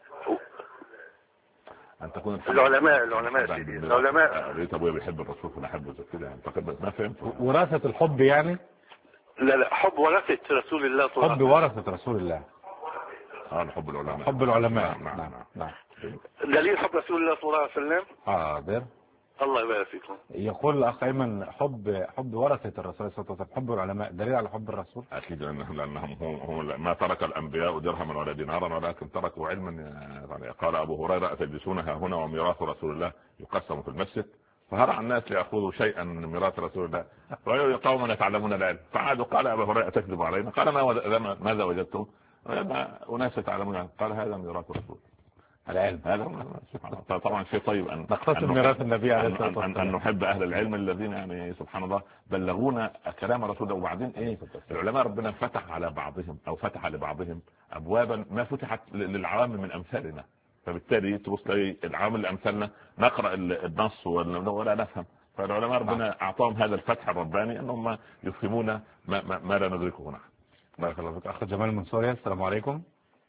أن تكون العلماء سيدي العلماء. ريت ابويا بيحب الرسول فانا احبه زي كده يعني. ما فهمت. وراثة الحب يعني؟ لا حب ورثة رسول الله صلى الله عليه وسلم. حب ورثة رسول الله. حب العلماء. حب العلماء. نعم. دليل حب رسول الله صلى الله عليه وسلم. حاضر. الله يبارك فيكم. يقول الاخ ايمن حب ورثة الرسول صلى الله عليه وسلم، حب العلماء دليل على حب الرسول؟ اكيد لانهم هم ما ترك الانبياء درهما ولا دينارا ولكن تركوا علما. يعني قال ابو هريره اتجلسونها هنا وميراث رسول الله يقسم في المسجد، فهرع الناس ليأخذوا شيئا من ميراث رسول الله ويقولوا قوما يتعلمون العلم. فعادوا قال ابو هريره تكذب علينا. قال ماذا وجدتم؟ اناس يتعلمون. قال هذا ميراث رسول العلم. هذا طبعا شيء طيب ان نقتسم ميراث النبي عليه الصلاه والسلام، ان نحب اهل العلم الذين يعني سبحان الله بلغونا كلام رسول الله. وبعدين العلماء ربنا فتح على بعضهم او فتح لبعضهم ابوابا ما فتحت للعوام من امثالنا. فبالتالي تبص لي العوام اللي امثالنا نقرا النص ولا نفهم. فالعلماء ربنا اعطاهم هذا الفتح الرباني انهم يفهمون ما لا ندركه. نحن. بارك الله فيك. اخ جمال من سوريا. السلام عليكم.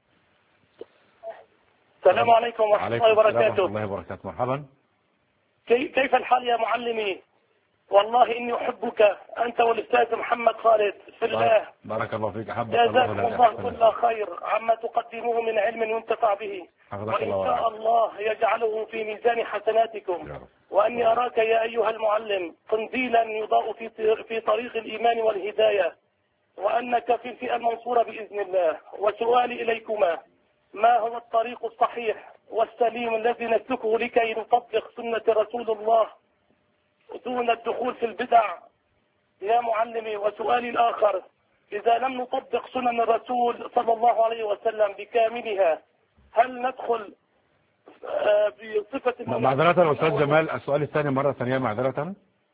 السلام عليكم ورحمة الله وبركاته. الله وبركاته. مرحبا. كيف الحال يا معلمي؟ والله إني أحبك أنت والأستاذ محمد خالد في الله. بارك الله فيك. أحبك جزاكم الله كل خير عما تقدموه من علم ينتفع به، وإن شاء الله يجعله في ميزان حسناتكم. وأني أراك يا أيها المعلم قنديلا يضاء في طريق الإيمان والهداية، وأنك في الفئة المنصورة بإذن الله. وسؤالي إليكما، ما هو الطريق الصحيح والسليم الذي نسلكه لكي نطبق سنة رسول الله دون الدخول في البدع يا معلمي؟ وسؤالي الآخر، إذا لم نطبق سنن الرسول صلى الله عليه وسلم بكاملها هل ندخل بصفة معذرة أستاذ جمال، السؤال الثاني مرة ثانية معذرة.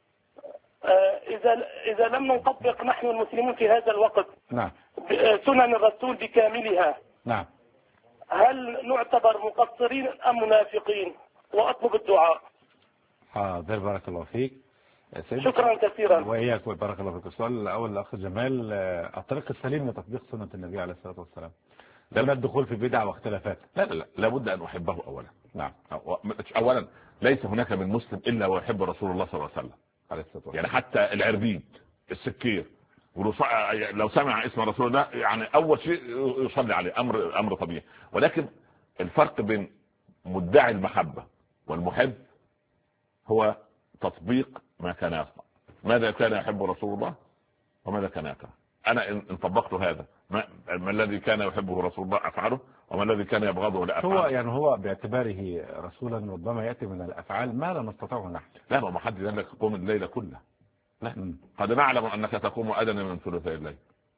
إذا لم نطبق نحن المسلمون في هذا الوقت نعم سنن الرسول بكاملها، نعم، هل نعتبر مقصرين أم منافقين؟ وأطلب الدعاء. حاضر، بارك الله فيك. شكرا كثيرا. وإياك بارك الله فيك. السؤال الأول لأخ جمال، الطريق السليم لتطبيق سنة النبي عليه الصلاة والسلام دون الدخول في بدع واختلافات. لا لابد أن أحبه أولا. نعم. أولا ليس هناك من مسلم إلا ويحب رسول الله صلى الله عليه وسلم عليه الصلاة والسلام. يعني حتى العربيد السكير لو سمع اسم رسول الله يعني أول شيء يصلي عليه، أمر طبيعي. ولكن الفرق بين مدعي المحبة والمحب هو تطبيق ما كان يصنع. ماذا كان يحب رسول الله وماذا كان يكره. أنا إن طبقت هذا ما الذي كان يحبه رسول الله أفعله، وما الذي كان يبغضه لا أفعله. هو باعتباره رسولا ربما يأتي من الأفعال ما لا نستطيعه نحن. لا ما حد قال لك قوم الليل كله. لا قد نعلم أنك تقوم أدنى من ثلثي الليل.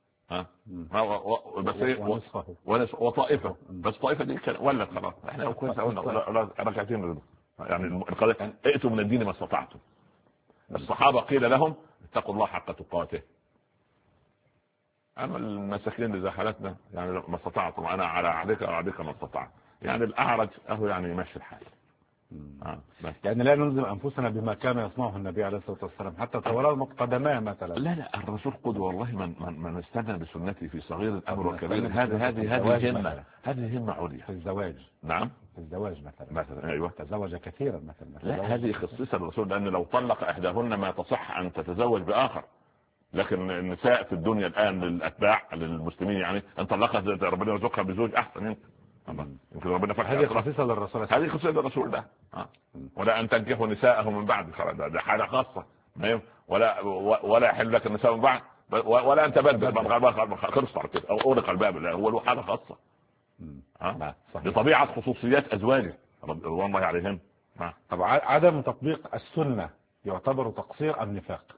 بس وطائفة بس طائفة دي ولت خلاص. احنا كويس ركعتين يعني القضية ائتوا من الدين ما استطعتم. الصحابة قيل لهم اتقوا الله حق تقاته. اما المساكين اللي زي حالتنا يعني ما استطعتم، انا على عليك ما استطعت. يعني الاعرج اهو يعني يمشي الحال. يعني لا نلزم انفسنا بما كان يصنعه النبي عليه الصلاه والسلام حتى تولى مقتدماه مثلا. لا الرسول قدوه والله. من استنى بسنته في صغير الامر وكبير هذه همه عليا. في الزواج. نعم في الزواج مثلا. ايوه تزوج كثيرا مثلا. لا هذه خصيصه الرسول، لان لو طلق احداهن ما تصح ان تتزوج باخر. لكن النساء في الدنيا الان للاتباع للمسلمين يعني ان طلقت ربنا يرزقها بزوج احسن. يمكن ربنا فتح. هذه خصيصة للرسول. هذه خصيصة للرسول ده. ولا أن تنكحوا نساءه من بعد، ده حالة خاصة. ولا يحل لك النساء من بعد ولا أن تبدل. خلص على كده أو أغلق الباب. لا هو له حالة خاصة بطبيعة خصوصيات أزواجه رضوان الله عليهم. طب عدم تطبيق السنة يعتبر تقصير أم نفاق؟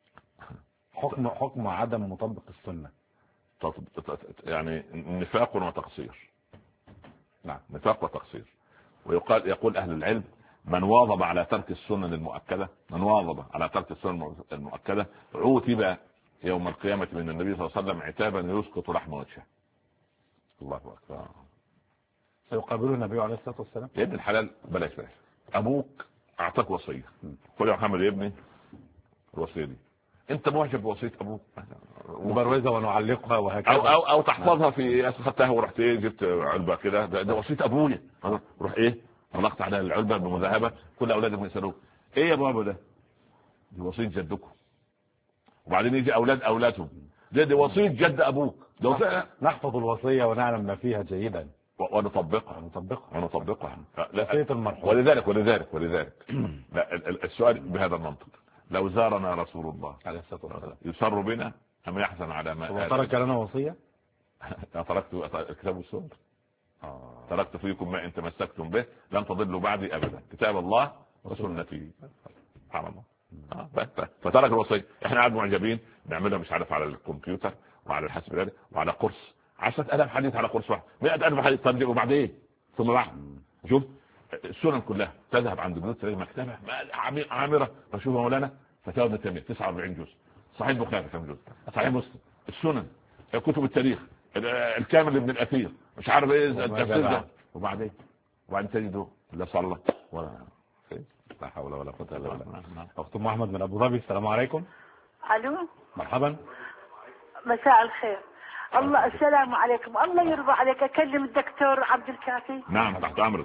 حكم عدم مطبق السنة يعني نفاق وتقصير. نعم نفاق وتقصير. يقول أهل العلم من واظب على ترك السنن المؤكدة عوتب يوم القيامة من النبي صلى الله عليه وسلم عتابا يسقط لحم وجهه. الله أكبر. سيقابله النبي عليه الصلاة والسلام. يا ابن الحلال بلاش أبوك أعطاك وصية، قل يا محمد يا ابني الوصية دي انت معجب بوصيه ابوك وبروزها ونعلقها وهكذا او تحفظها في خدتها ورحت جبت علبه كده ده وصيه ابويا، روح طلقت على العلبه بمذهبه كل اولادك يسالوك ايه يا بابا ده؟ دي وصيه جدكم. وبعدين يجي اولادهم دي وصيه جد ابوك. نحفظ الوصيه ونعلم ما فيها جيدا ونطبقها وصيه المرحوم. ولذلك لا السؤال بهذا المنطق، لو زارنا رسول الله عليه الصلاة والسلام يسر بنا أم يحزن على ما ترك لنا وصية؟ تركت الكتاب والسنة. تركت فيكم ما إن تمسكتم به لن تضلوا بعدي أبدا، كتاب الله وسنتي. سبحان الله. فترك الوصية. احنا قاعد معجبين نعملها مش عارف على الكمبيوتر وعلى الحاسب وعلى قرص 10,000 حديث على قرص واحد 100,000 حديث. طب وبعدين ثم بعد شوف السنن كلها تذهب عند بنوت مكتبه عامره. فشوف مولانا فتاوى ابن تيميه 49 جزء، صحيح البخاري كم جزء، صحيح مسلم، السنن، كتب التاريخ الكامل لابن الاثير مش عارف ايه التفسير ده. وبعدين تجده لا صلى ولا لا حول ولا قوه الا بالله. اخت ام احمد من ابو ظبي، السلام عليكم. الو مرحبا. مساء الخير. الله السلام عليكم. الله يرضى عليك اكلم الدكتور عبد الكافي؟ نعم تحت امرك.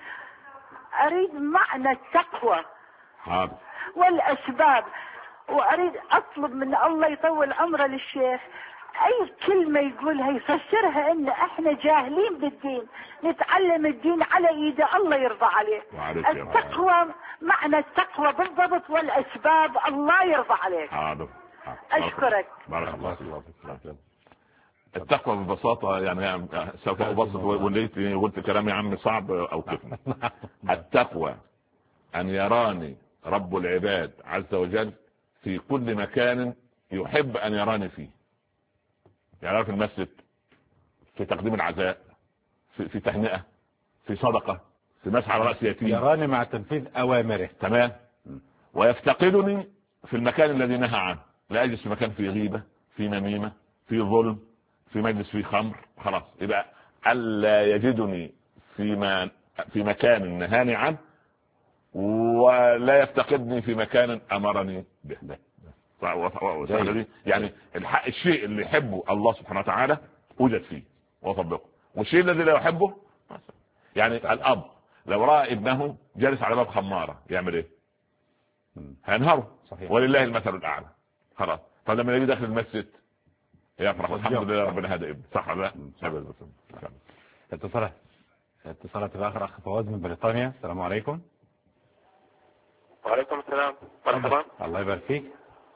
اريد معنى التقوى حاضر والاسباب، واريد اطلب من الله يطول عمره للشيخ اي كلمه يقولها يفسرها ان احنا جاهلين بالدين نتعلم الدين على ايده. الله يرضى عليه. التقوى معنى التقوى بالضبط والاسباب. الله يرضى عليك. حاضر. اشكرك. بارك الله فيك. التقوى ببساطة يعني سوف أبسط وليت قلت كلام يا عم صعب أو كده. التقوى أن يراني رب العباد عز وجل في كل مكان يحب أن يراني فيه. يعني في المسجد، في تقديم العزاء، في تهنئة، في صدقة، في مسح على رأس يتيم، يراني مع تنفيذ أوامره. تمام. ويفتقدني في المكان الذي نهى عنه، لا أجلس في مكان فيه غيبة، في نميمة، في ظلم، في مجلس فيه خمر، خلاص يبقى ألا يجدني في مكان نهاني عنه، ولا يفتقدني في مكان أمرني به. يعني الشيء اللي يحبه الله سبحانه وتعالى وجد فيه وطبقه، والشيء الذي لا يحبه يعني الأب لو رأى ابنه جالس على باب خمارة يعمل ايه؟ هينهره. ولله المثل الأعلى. خلاص. فلما يجي داخل المسجد يفرح الحمد لله ربنا هذا ابن. صح ولا لا؟ اتصالات الآخر أخ فواز من بريطانيا. السلام عليكم. وعليكم السلام. مرحبا. الله يبارك فيك.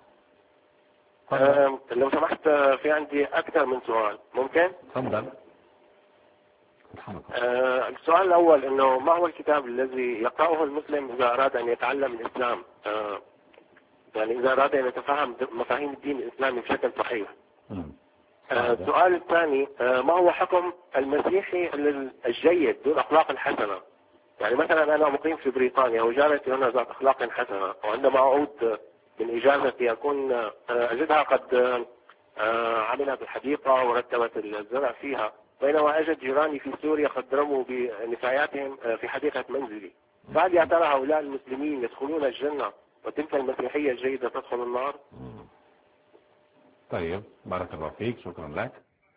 لو سمحت في عندي أكثر من سؤال، ممكن؟ تفضل. السؤال الأول إنه ما هو الكتاب الذي يقرأه المسلم إذا أراد أن يتعلم الإسلام، يعني إذا أراد أن يتفهم مفاهيم الدين الإسلامي بشكل صحيح. السؤال الثاني، ما هو حكم المسيحي الجيد ذو الأخلاق الحسنة؟ يعني مثلا أنا مقيم في بريطانيا وجارتي هنا ذات أخلاق حسنة، وعندما أعود من إجازتي أكون أجدها قد عملت الحديقة ورتبت الزرع فيها، بينما أجد جيراني في سوريا قد رموا بنفاياتهم في حديقة منزلي. فهل يا ترى هؤلاء المسلمين يدخلون الجنة وتلك المسيحية الجيدة تدخل النار؟ طيب بارك الله فيك، شكرا لك.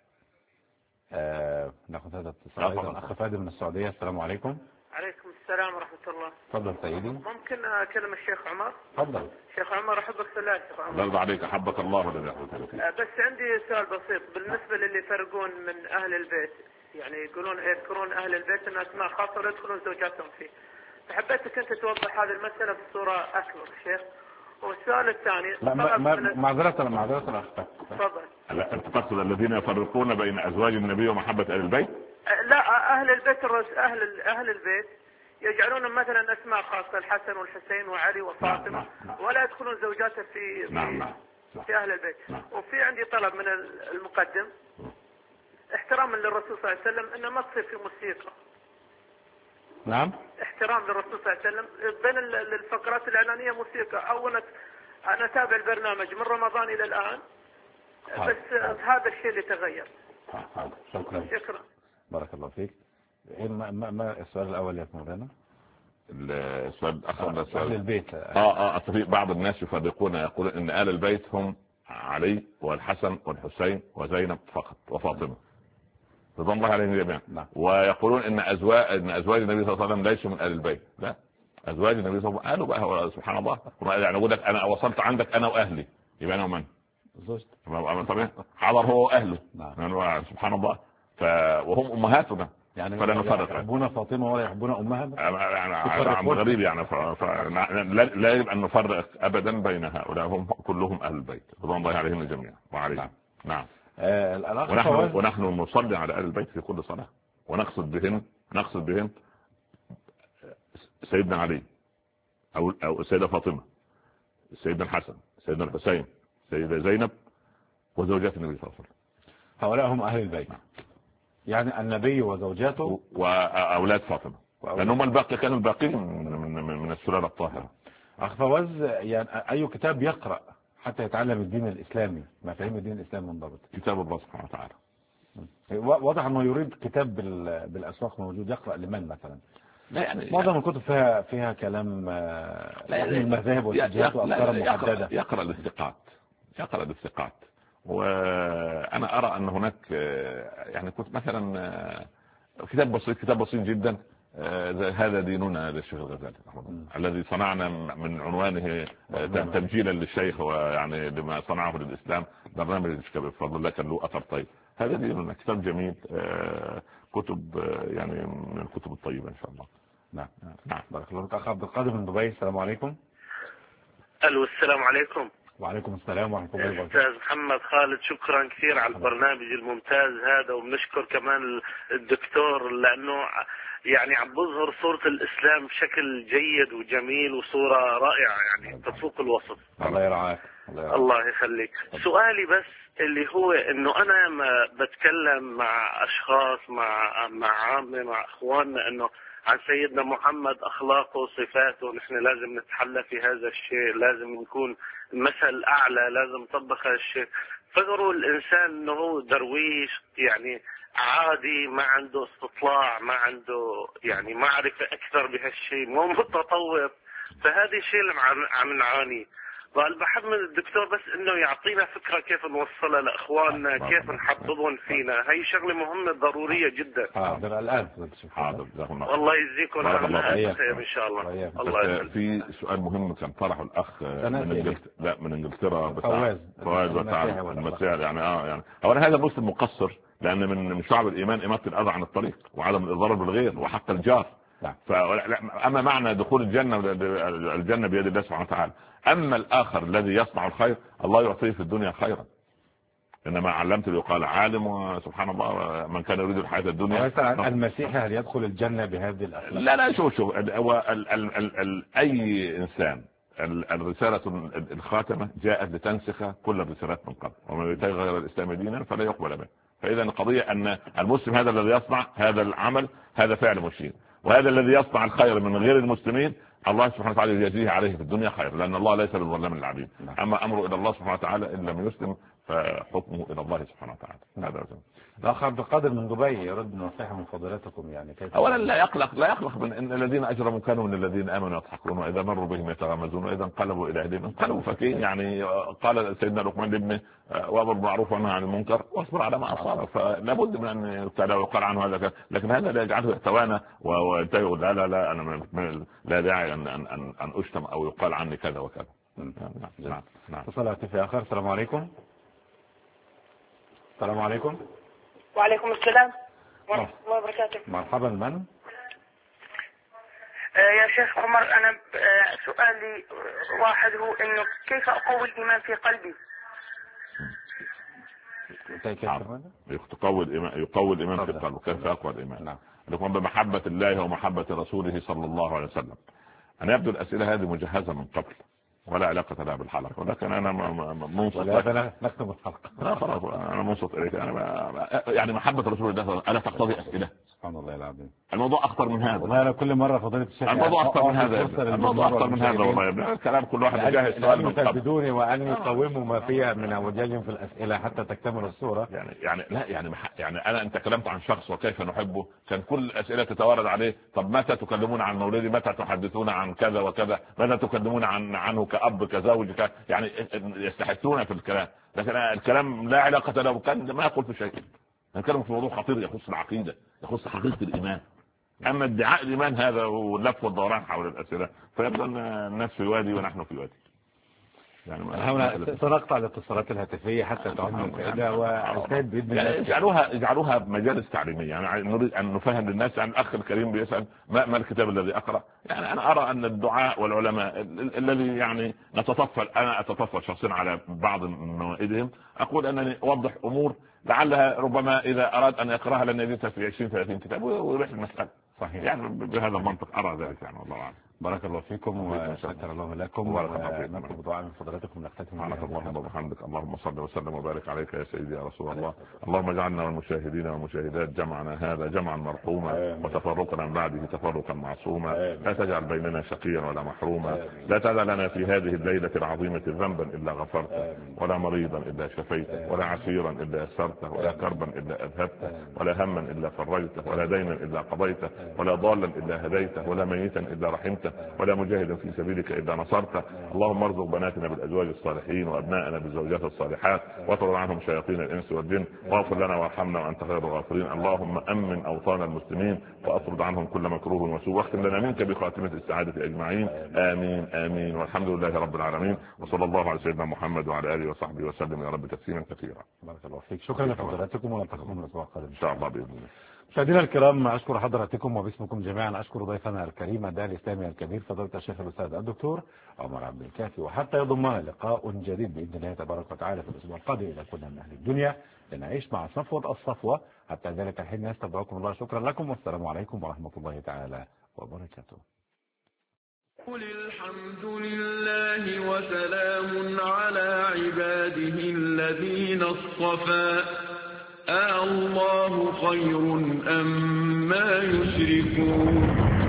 ناخذ هذا الاتصال ايضا. اخ فادي من السعوديه. السلام عليكم. عليكم السلام ورحمه الله. تفضل سيدي. ممكن اكلم الشيخ عمر؟ تفضل. شيخ عمر احبك في الله. شيخ عمر الله عليك، احبك الله ولا بس عندي سؤال بسيط بالنسبه للي يفرقون من اهل البيت، يعني يذكرون اهل البيت ان اسماء خاصه ولا يدخلون زوجاتهم فيه. فحبيتك انت توضح هذه المساله بصوره اكبر شيخ. والسؤال الثاني معذرة أختك. تفضل. لا انت تقصد الذين يفرقون بين ازواج النبي ومحبة اهل البيت؟ لا اهل البيت اهل البيت يجعلون مثلا اسماء خاصة الحسن والحسين وعلي وفاطمة، ولا يدخلون زوجاته في اهل البيت. وفي عندي طلب من المقدم احتراما للرسول صلى الله عليه وسلم انه ما تصير في موسيقى. نعم. احترام للرسول صلى الله عليه وسلم بين الفقرات الاعلانيه موسيقى. اولا انا اتابع البرنامج من رمضان الى الان بس هذا الشيء اللي تغير. شكرا. بارك الله فيك. ما السؤال الاول يا مولانا؟ السؤال الاخر اهل البيت. في بعض الناس يفرقون يقولون ان اهل البيت هم علي والحسن والحسين وزينب فقط وفاطمه رضوان الله عليهم جميعا. ويقولون ان ازواج النبي صلى الله عليه وسلم ليسوا من اهل البيت. لا، ازواج النبي صلى الله عليه وسلم قالوا بقى سبحان الله، يعني اقول لك انا وصلت عندك انا واهلي، يبقى انا ومن زوجتي طبعا حضر هو واهله. يعني سبحان الله. وهم امهاتنا يعني فلا نفرق. يحبون فاطمه ولا يحبون امها يعني غريب يعني لا يجب ان نفرق ابدا بين هؤلاء، هم كلهم اهل البيت رضوان الله عليهم جميعا وعليهم. نعم. ونحن نصلي على اهل البيت في كل صلاه، ونقصد بهم سيدنا علي او السيده فاطمه، سيدنا الحسن، سيدنا الحسين، سيدة زينب، وزوجات النبي صلى الله عليه وسلم. هؤلاء هم اهل البيت. يعني النبي وزوجاته واولاد فاطمه، لانهم الباقي كانوا الباقين من السلاله الطاهره. اخ فواز، يعني اي كتاب يقرا حتى يتعلم الدين الاسلامي، مفاهيم الدين الاسلامي منضبط؟ كتاب الله سبحانه وتعالى. واضح انه يريد كتاب بالاسواق موجود، يقرا لمن مثلا؟ لا يعني معظم الكتب فيها كلام يعني المذاهب والاتجاهات وافكار محدده. يقرا للثقات. وانا ارى ان هناك يعني كنت مثلا كتاب بسيط جدا، هذا ديننا للشيخ الغزالي الذي صنعنا من عنوانه تمجيلا للشيخ، ويعني لما صنعه للاسلام برنامج بفضل الله كان له اثر طيب. هذا ديننا، كتاب جميل، كتب يعني من الكتب الطيبه ان شاء الله. نعم. بارك الله فيك. اخ عبد القادر من دبي. السلام عليكم. الو السلام عليكم. وعليكم السلام ورحمه الله وبركاته. استاذ محمد خالد، شكرا كثير على البرنامج الممتاز هذا، وبنشكر كمان الدكتور لانه يعني عم بظهر صورة الاسلام بشكل جيد وجميل وصورة رائعة يعني تفوق الوصف. الله يرعاك. الله يخليك. سؤالي بس اللي هو انه انا ما بتكلم مع اشخاص مع عامة مع اخواننا انه عن سيدنا محمد اخلاقه وصفاته، نحن لازم نتحلى في هذا الشيء، لازم نكون مثل اعلى، لازم نطبق هذا الشيء. فكروا الانسان انه هو درويش يعني عادي، ما عنده استطلاع، ما عنده يعني معرفة اكثر بهالشيء، مو متطور. فهذا الشيء اللي عم نعاني. قال بحب من الدكتور بس انه يعطينا فكرة كيف نوصلها لاخواننا، كيف نحببهم فينا. هي شغلة مهمة ضرورية جدا. حاضر الان. حاضر. والله يجزيكم عنا خير ان شاء الله. الله يسلمك. في سؤال مهم كان طرحه الاخ من انجلترا بتاع فواز بتاع المسيح يعني اولا هذا مسلم مقصر، لان من شعب الايمان اماطه الاذى عن الطريق وعدم الاضرار بالغير وحق الجار. اما معنى دخول الجنه بيد الله سبحانه وتعالى. اما الاخر الذي يصنع الخير الله يعطيه في الدنيا خيرا. انما علمت يقال عالم، وسبحان الله من كان يريد الحياه الدنيا. مثلا المسيحي هل يدخل الجنه بهذه الاخلاق؟ لا شوف هو اي انسان الرساله الخاتمه جاءت لتنسخ كل الرسالات من قبل، ومن يبتغي غير الاسلام دينا فلا يقبل به. فاذا القضيه ان المسلم هذا الذي يصنع هذا العمل هذا فعل مشين، وهذا الذي يصنع الخير من غير المسلمين الله سبحانه وتعالى يجزيه عليه في الدنيا خير، لان الله ليس بالظلام للعبيد. اما امره الى الله سبحانه وتعالى ان لم يسلم فحكمه الى الله سبحانه وتعالى. هذا الاخ عبد القادر من دبي يرد نصيحه من فضيلتكم يعني كيف؟ اولا لا يقلق من ان الذين اجرموا كانوا من الذين امنوا يضحكون، واذا مروا بهم يتغامزون، واذا انقلبوا الى اهلهم انقلبوا فكين. يعني قال سيدنا لقمان لابنه وامر بالمعروف وانهى عن المنكر واصبر على ما اصابك. فلا بد من ان يقال عنه هذا، لكن هذا لا يجعله يتوانى ويقول لا انا لا داعي ان اشتم او يقال عني كذا وكذا. نعم. اتصال في اخر. السلام عليكم. السلام عليكم. وعليكم السلام ورحمة الله وبركاته. مرحبا. من؟ يا شيخ عمر، أنا سؤالي واحد هو إنه كيف أقوي الإيمان في قلبي؟ يقوي الإيمان في قلبه. كيف يقوي الإيمان؟ يكون بمحبة الله ومحبة رسوله صلى الله عليه وسلم. أنا يبدو الأسئلة هذه مجهزة من قبل ولا علاقة لها بالحلقة، ولكن أنا منصت. لا نختم الحلقة. لا خلاص أنا منصت إليك. يعني محبة رسول الله ألا تقتضي أسئلة؟ سبحان الله العظيم. الموضوع أخطر من هذا. والله أنا كل مرة فضيلة الشيخ الموضوع أخطر من هذا. الموضوع أخطر من هذا والله. الكلام كل واحد يجهز سؤال من قبل. بدوني وأن يقوموا ما فيها من اعوجاج في الأسئلة حتى تكتمل الصورة. يعني أنا أنت تكلمت عن شخص وكيف نحبه، كان كل الأسئلة تتوارد عليه. طب متى تكلمون عن مولدي؟ متى تحدثون عن كذا وكذا؟ متى تكلمون عنه كأب كزوج يعني يستحثون في الكلام، لكن الكلام لا علاقة له. كان ما يقول في شيء. نتكلم في موضوع خطير يخص العقيدة، يخص حقيقة الإيمان. أما ادعاء الإيمان هذا واللف والدوران حول الأسئلة فيبدو أن الناس في وادي ونحن في وادي. يعني سنقطع الاتصالات الهاتفية حتى تعم الفائدة والسيد بإذن الله اجعلوها مجالس تعليمية. يعني نريد أن نفهم للناس. يعني الأخ الكريم بيسأل ما الكتاب الذي أقرأ. يعني أنا أرى أن الدعاء والعلماء الذي يعني أنا أتطفل شخصيا على بعض موائدهم، أقول أنني أوضح أمور لعلها ربما إذا أراد أن يقرأها لن يجدها في 20-30 كتاب ويريح المسألة. صحيح. يعني بهذا المنطق أرى ذلك. يعني والله أعلم. بارك الله فيكم وشكر الله لكم، ونطلب دعاء من فضلاتكم نختتم. اللهم وبحمدك اللهم صل وسلم وبارك عليك يا سيدي يا رسول الله. اللهم اجعلنا والمشاهدين والمشاهدات جمعنا هذا جمعا مرحوما وتفرقنا من بعده تفرقا معصوما. لا تجعل بيننا شقيا ولا محروما. لا تدع لنا في هذه الليلة العظيمة ذنبا إلا غفرته، ولا مريضا إلا شفيته، ولا عسيرا إلا يسرته، ولا كربا إلا أذهبته، ولا هما إلا فرجته، ولا دينا إلا قضيته، ولا ضالا إلا هديته، ولا ميتا إلا رحمته، ولا مجاهدا في سبيلك إلا نصرته. اللهم ارزق بناتنا بالأزواج الصالحين وأبنائنا بالزوجات الصالحات، واطرد عنهم شياطين الإنس والجن، واغفر لنا وارحمنا وأنت خير الغافرين. اللهم أمن أوطان المسلمين واطرد عنهم كل مكروه وسوء، واختم لنا منك بخاتمة السعادة أجمعين. آمين آمين. والحمد لله رب العالمين، وصلى الله على سيدنا محمد وعلى آله وصحبه وسلم يا رب تسليما كثيرا. بارك الله فيك. شكرا لحضراتكم ونلتقيكم الأسبوع القادم إن شاء الله بإذن الله. مشاهدينا الكرام، أشكر حضراتكم وباسمكم جميعا أشكر ضيفنا الكريم الداعي الإسلامي الكبير فضيلة الشيخ الأستاذ الدكتور عمر عبد الكافي، وحتى يضمنا لقاء جديد بإذن الله تبارك وتعالى في الأسبوع القادم إذا كنا من أهل الدنيا لنعيش مع صفوة الصفوة. حتى ذلك الحين نستودعكم الله. شكرا لكم والسلام عليكم ورحمة الله تعالى وبركاته. قل الحمد لله وسلام على عباده الذين اصطفى الله خير أم ما يشركون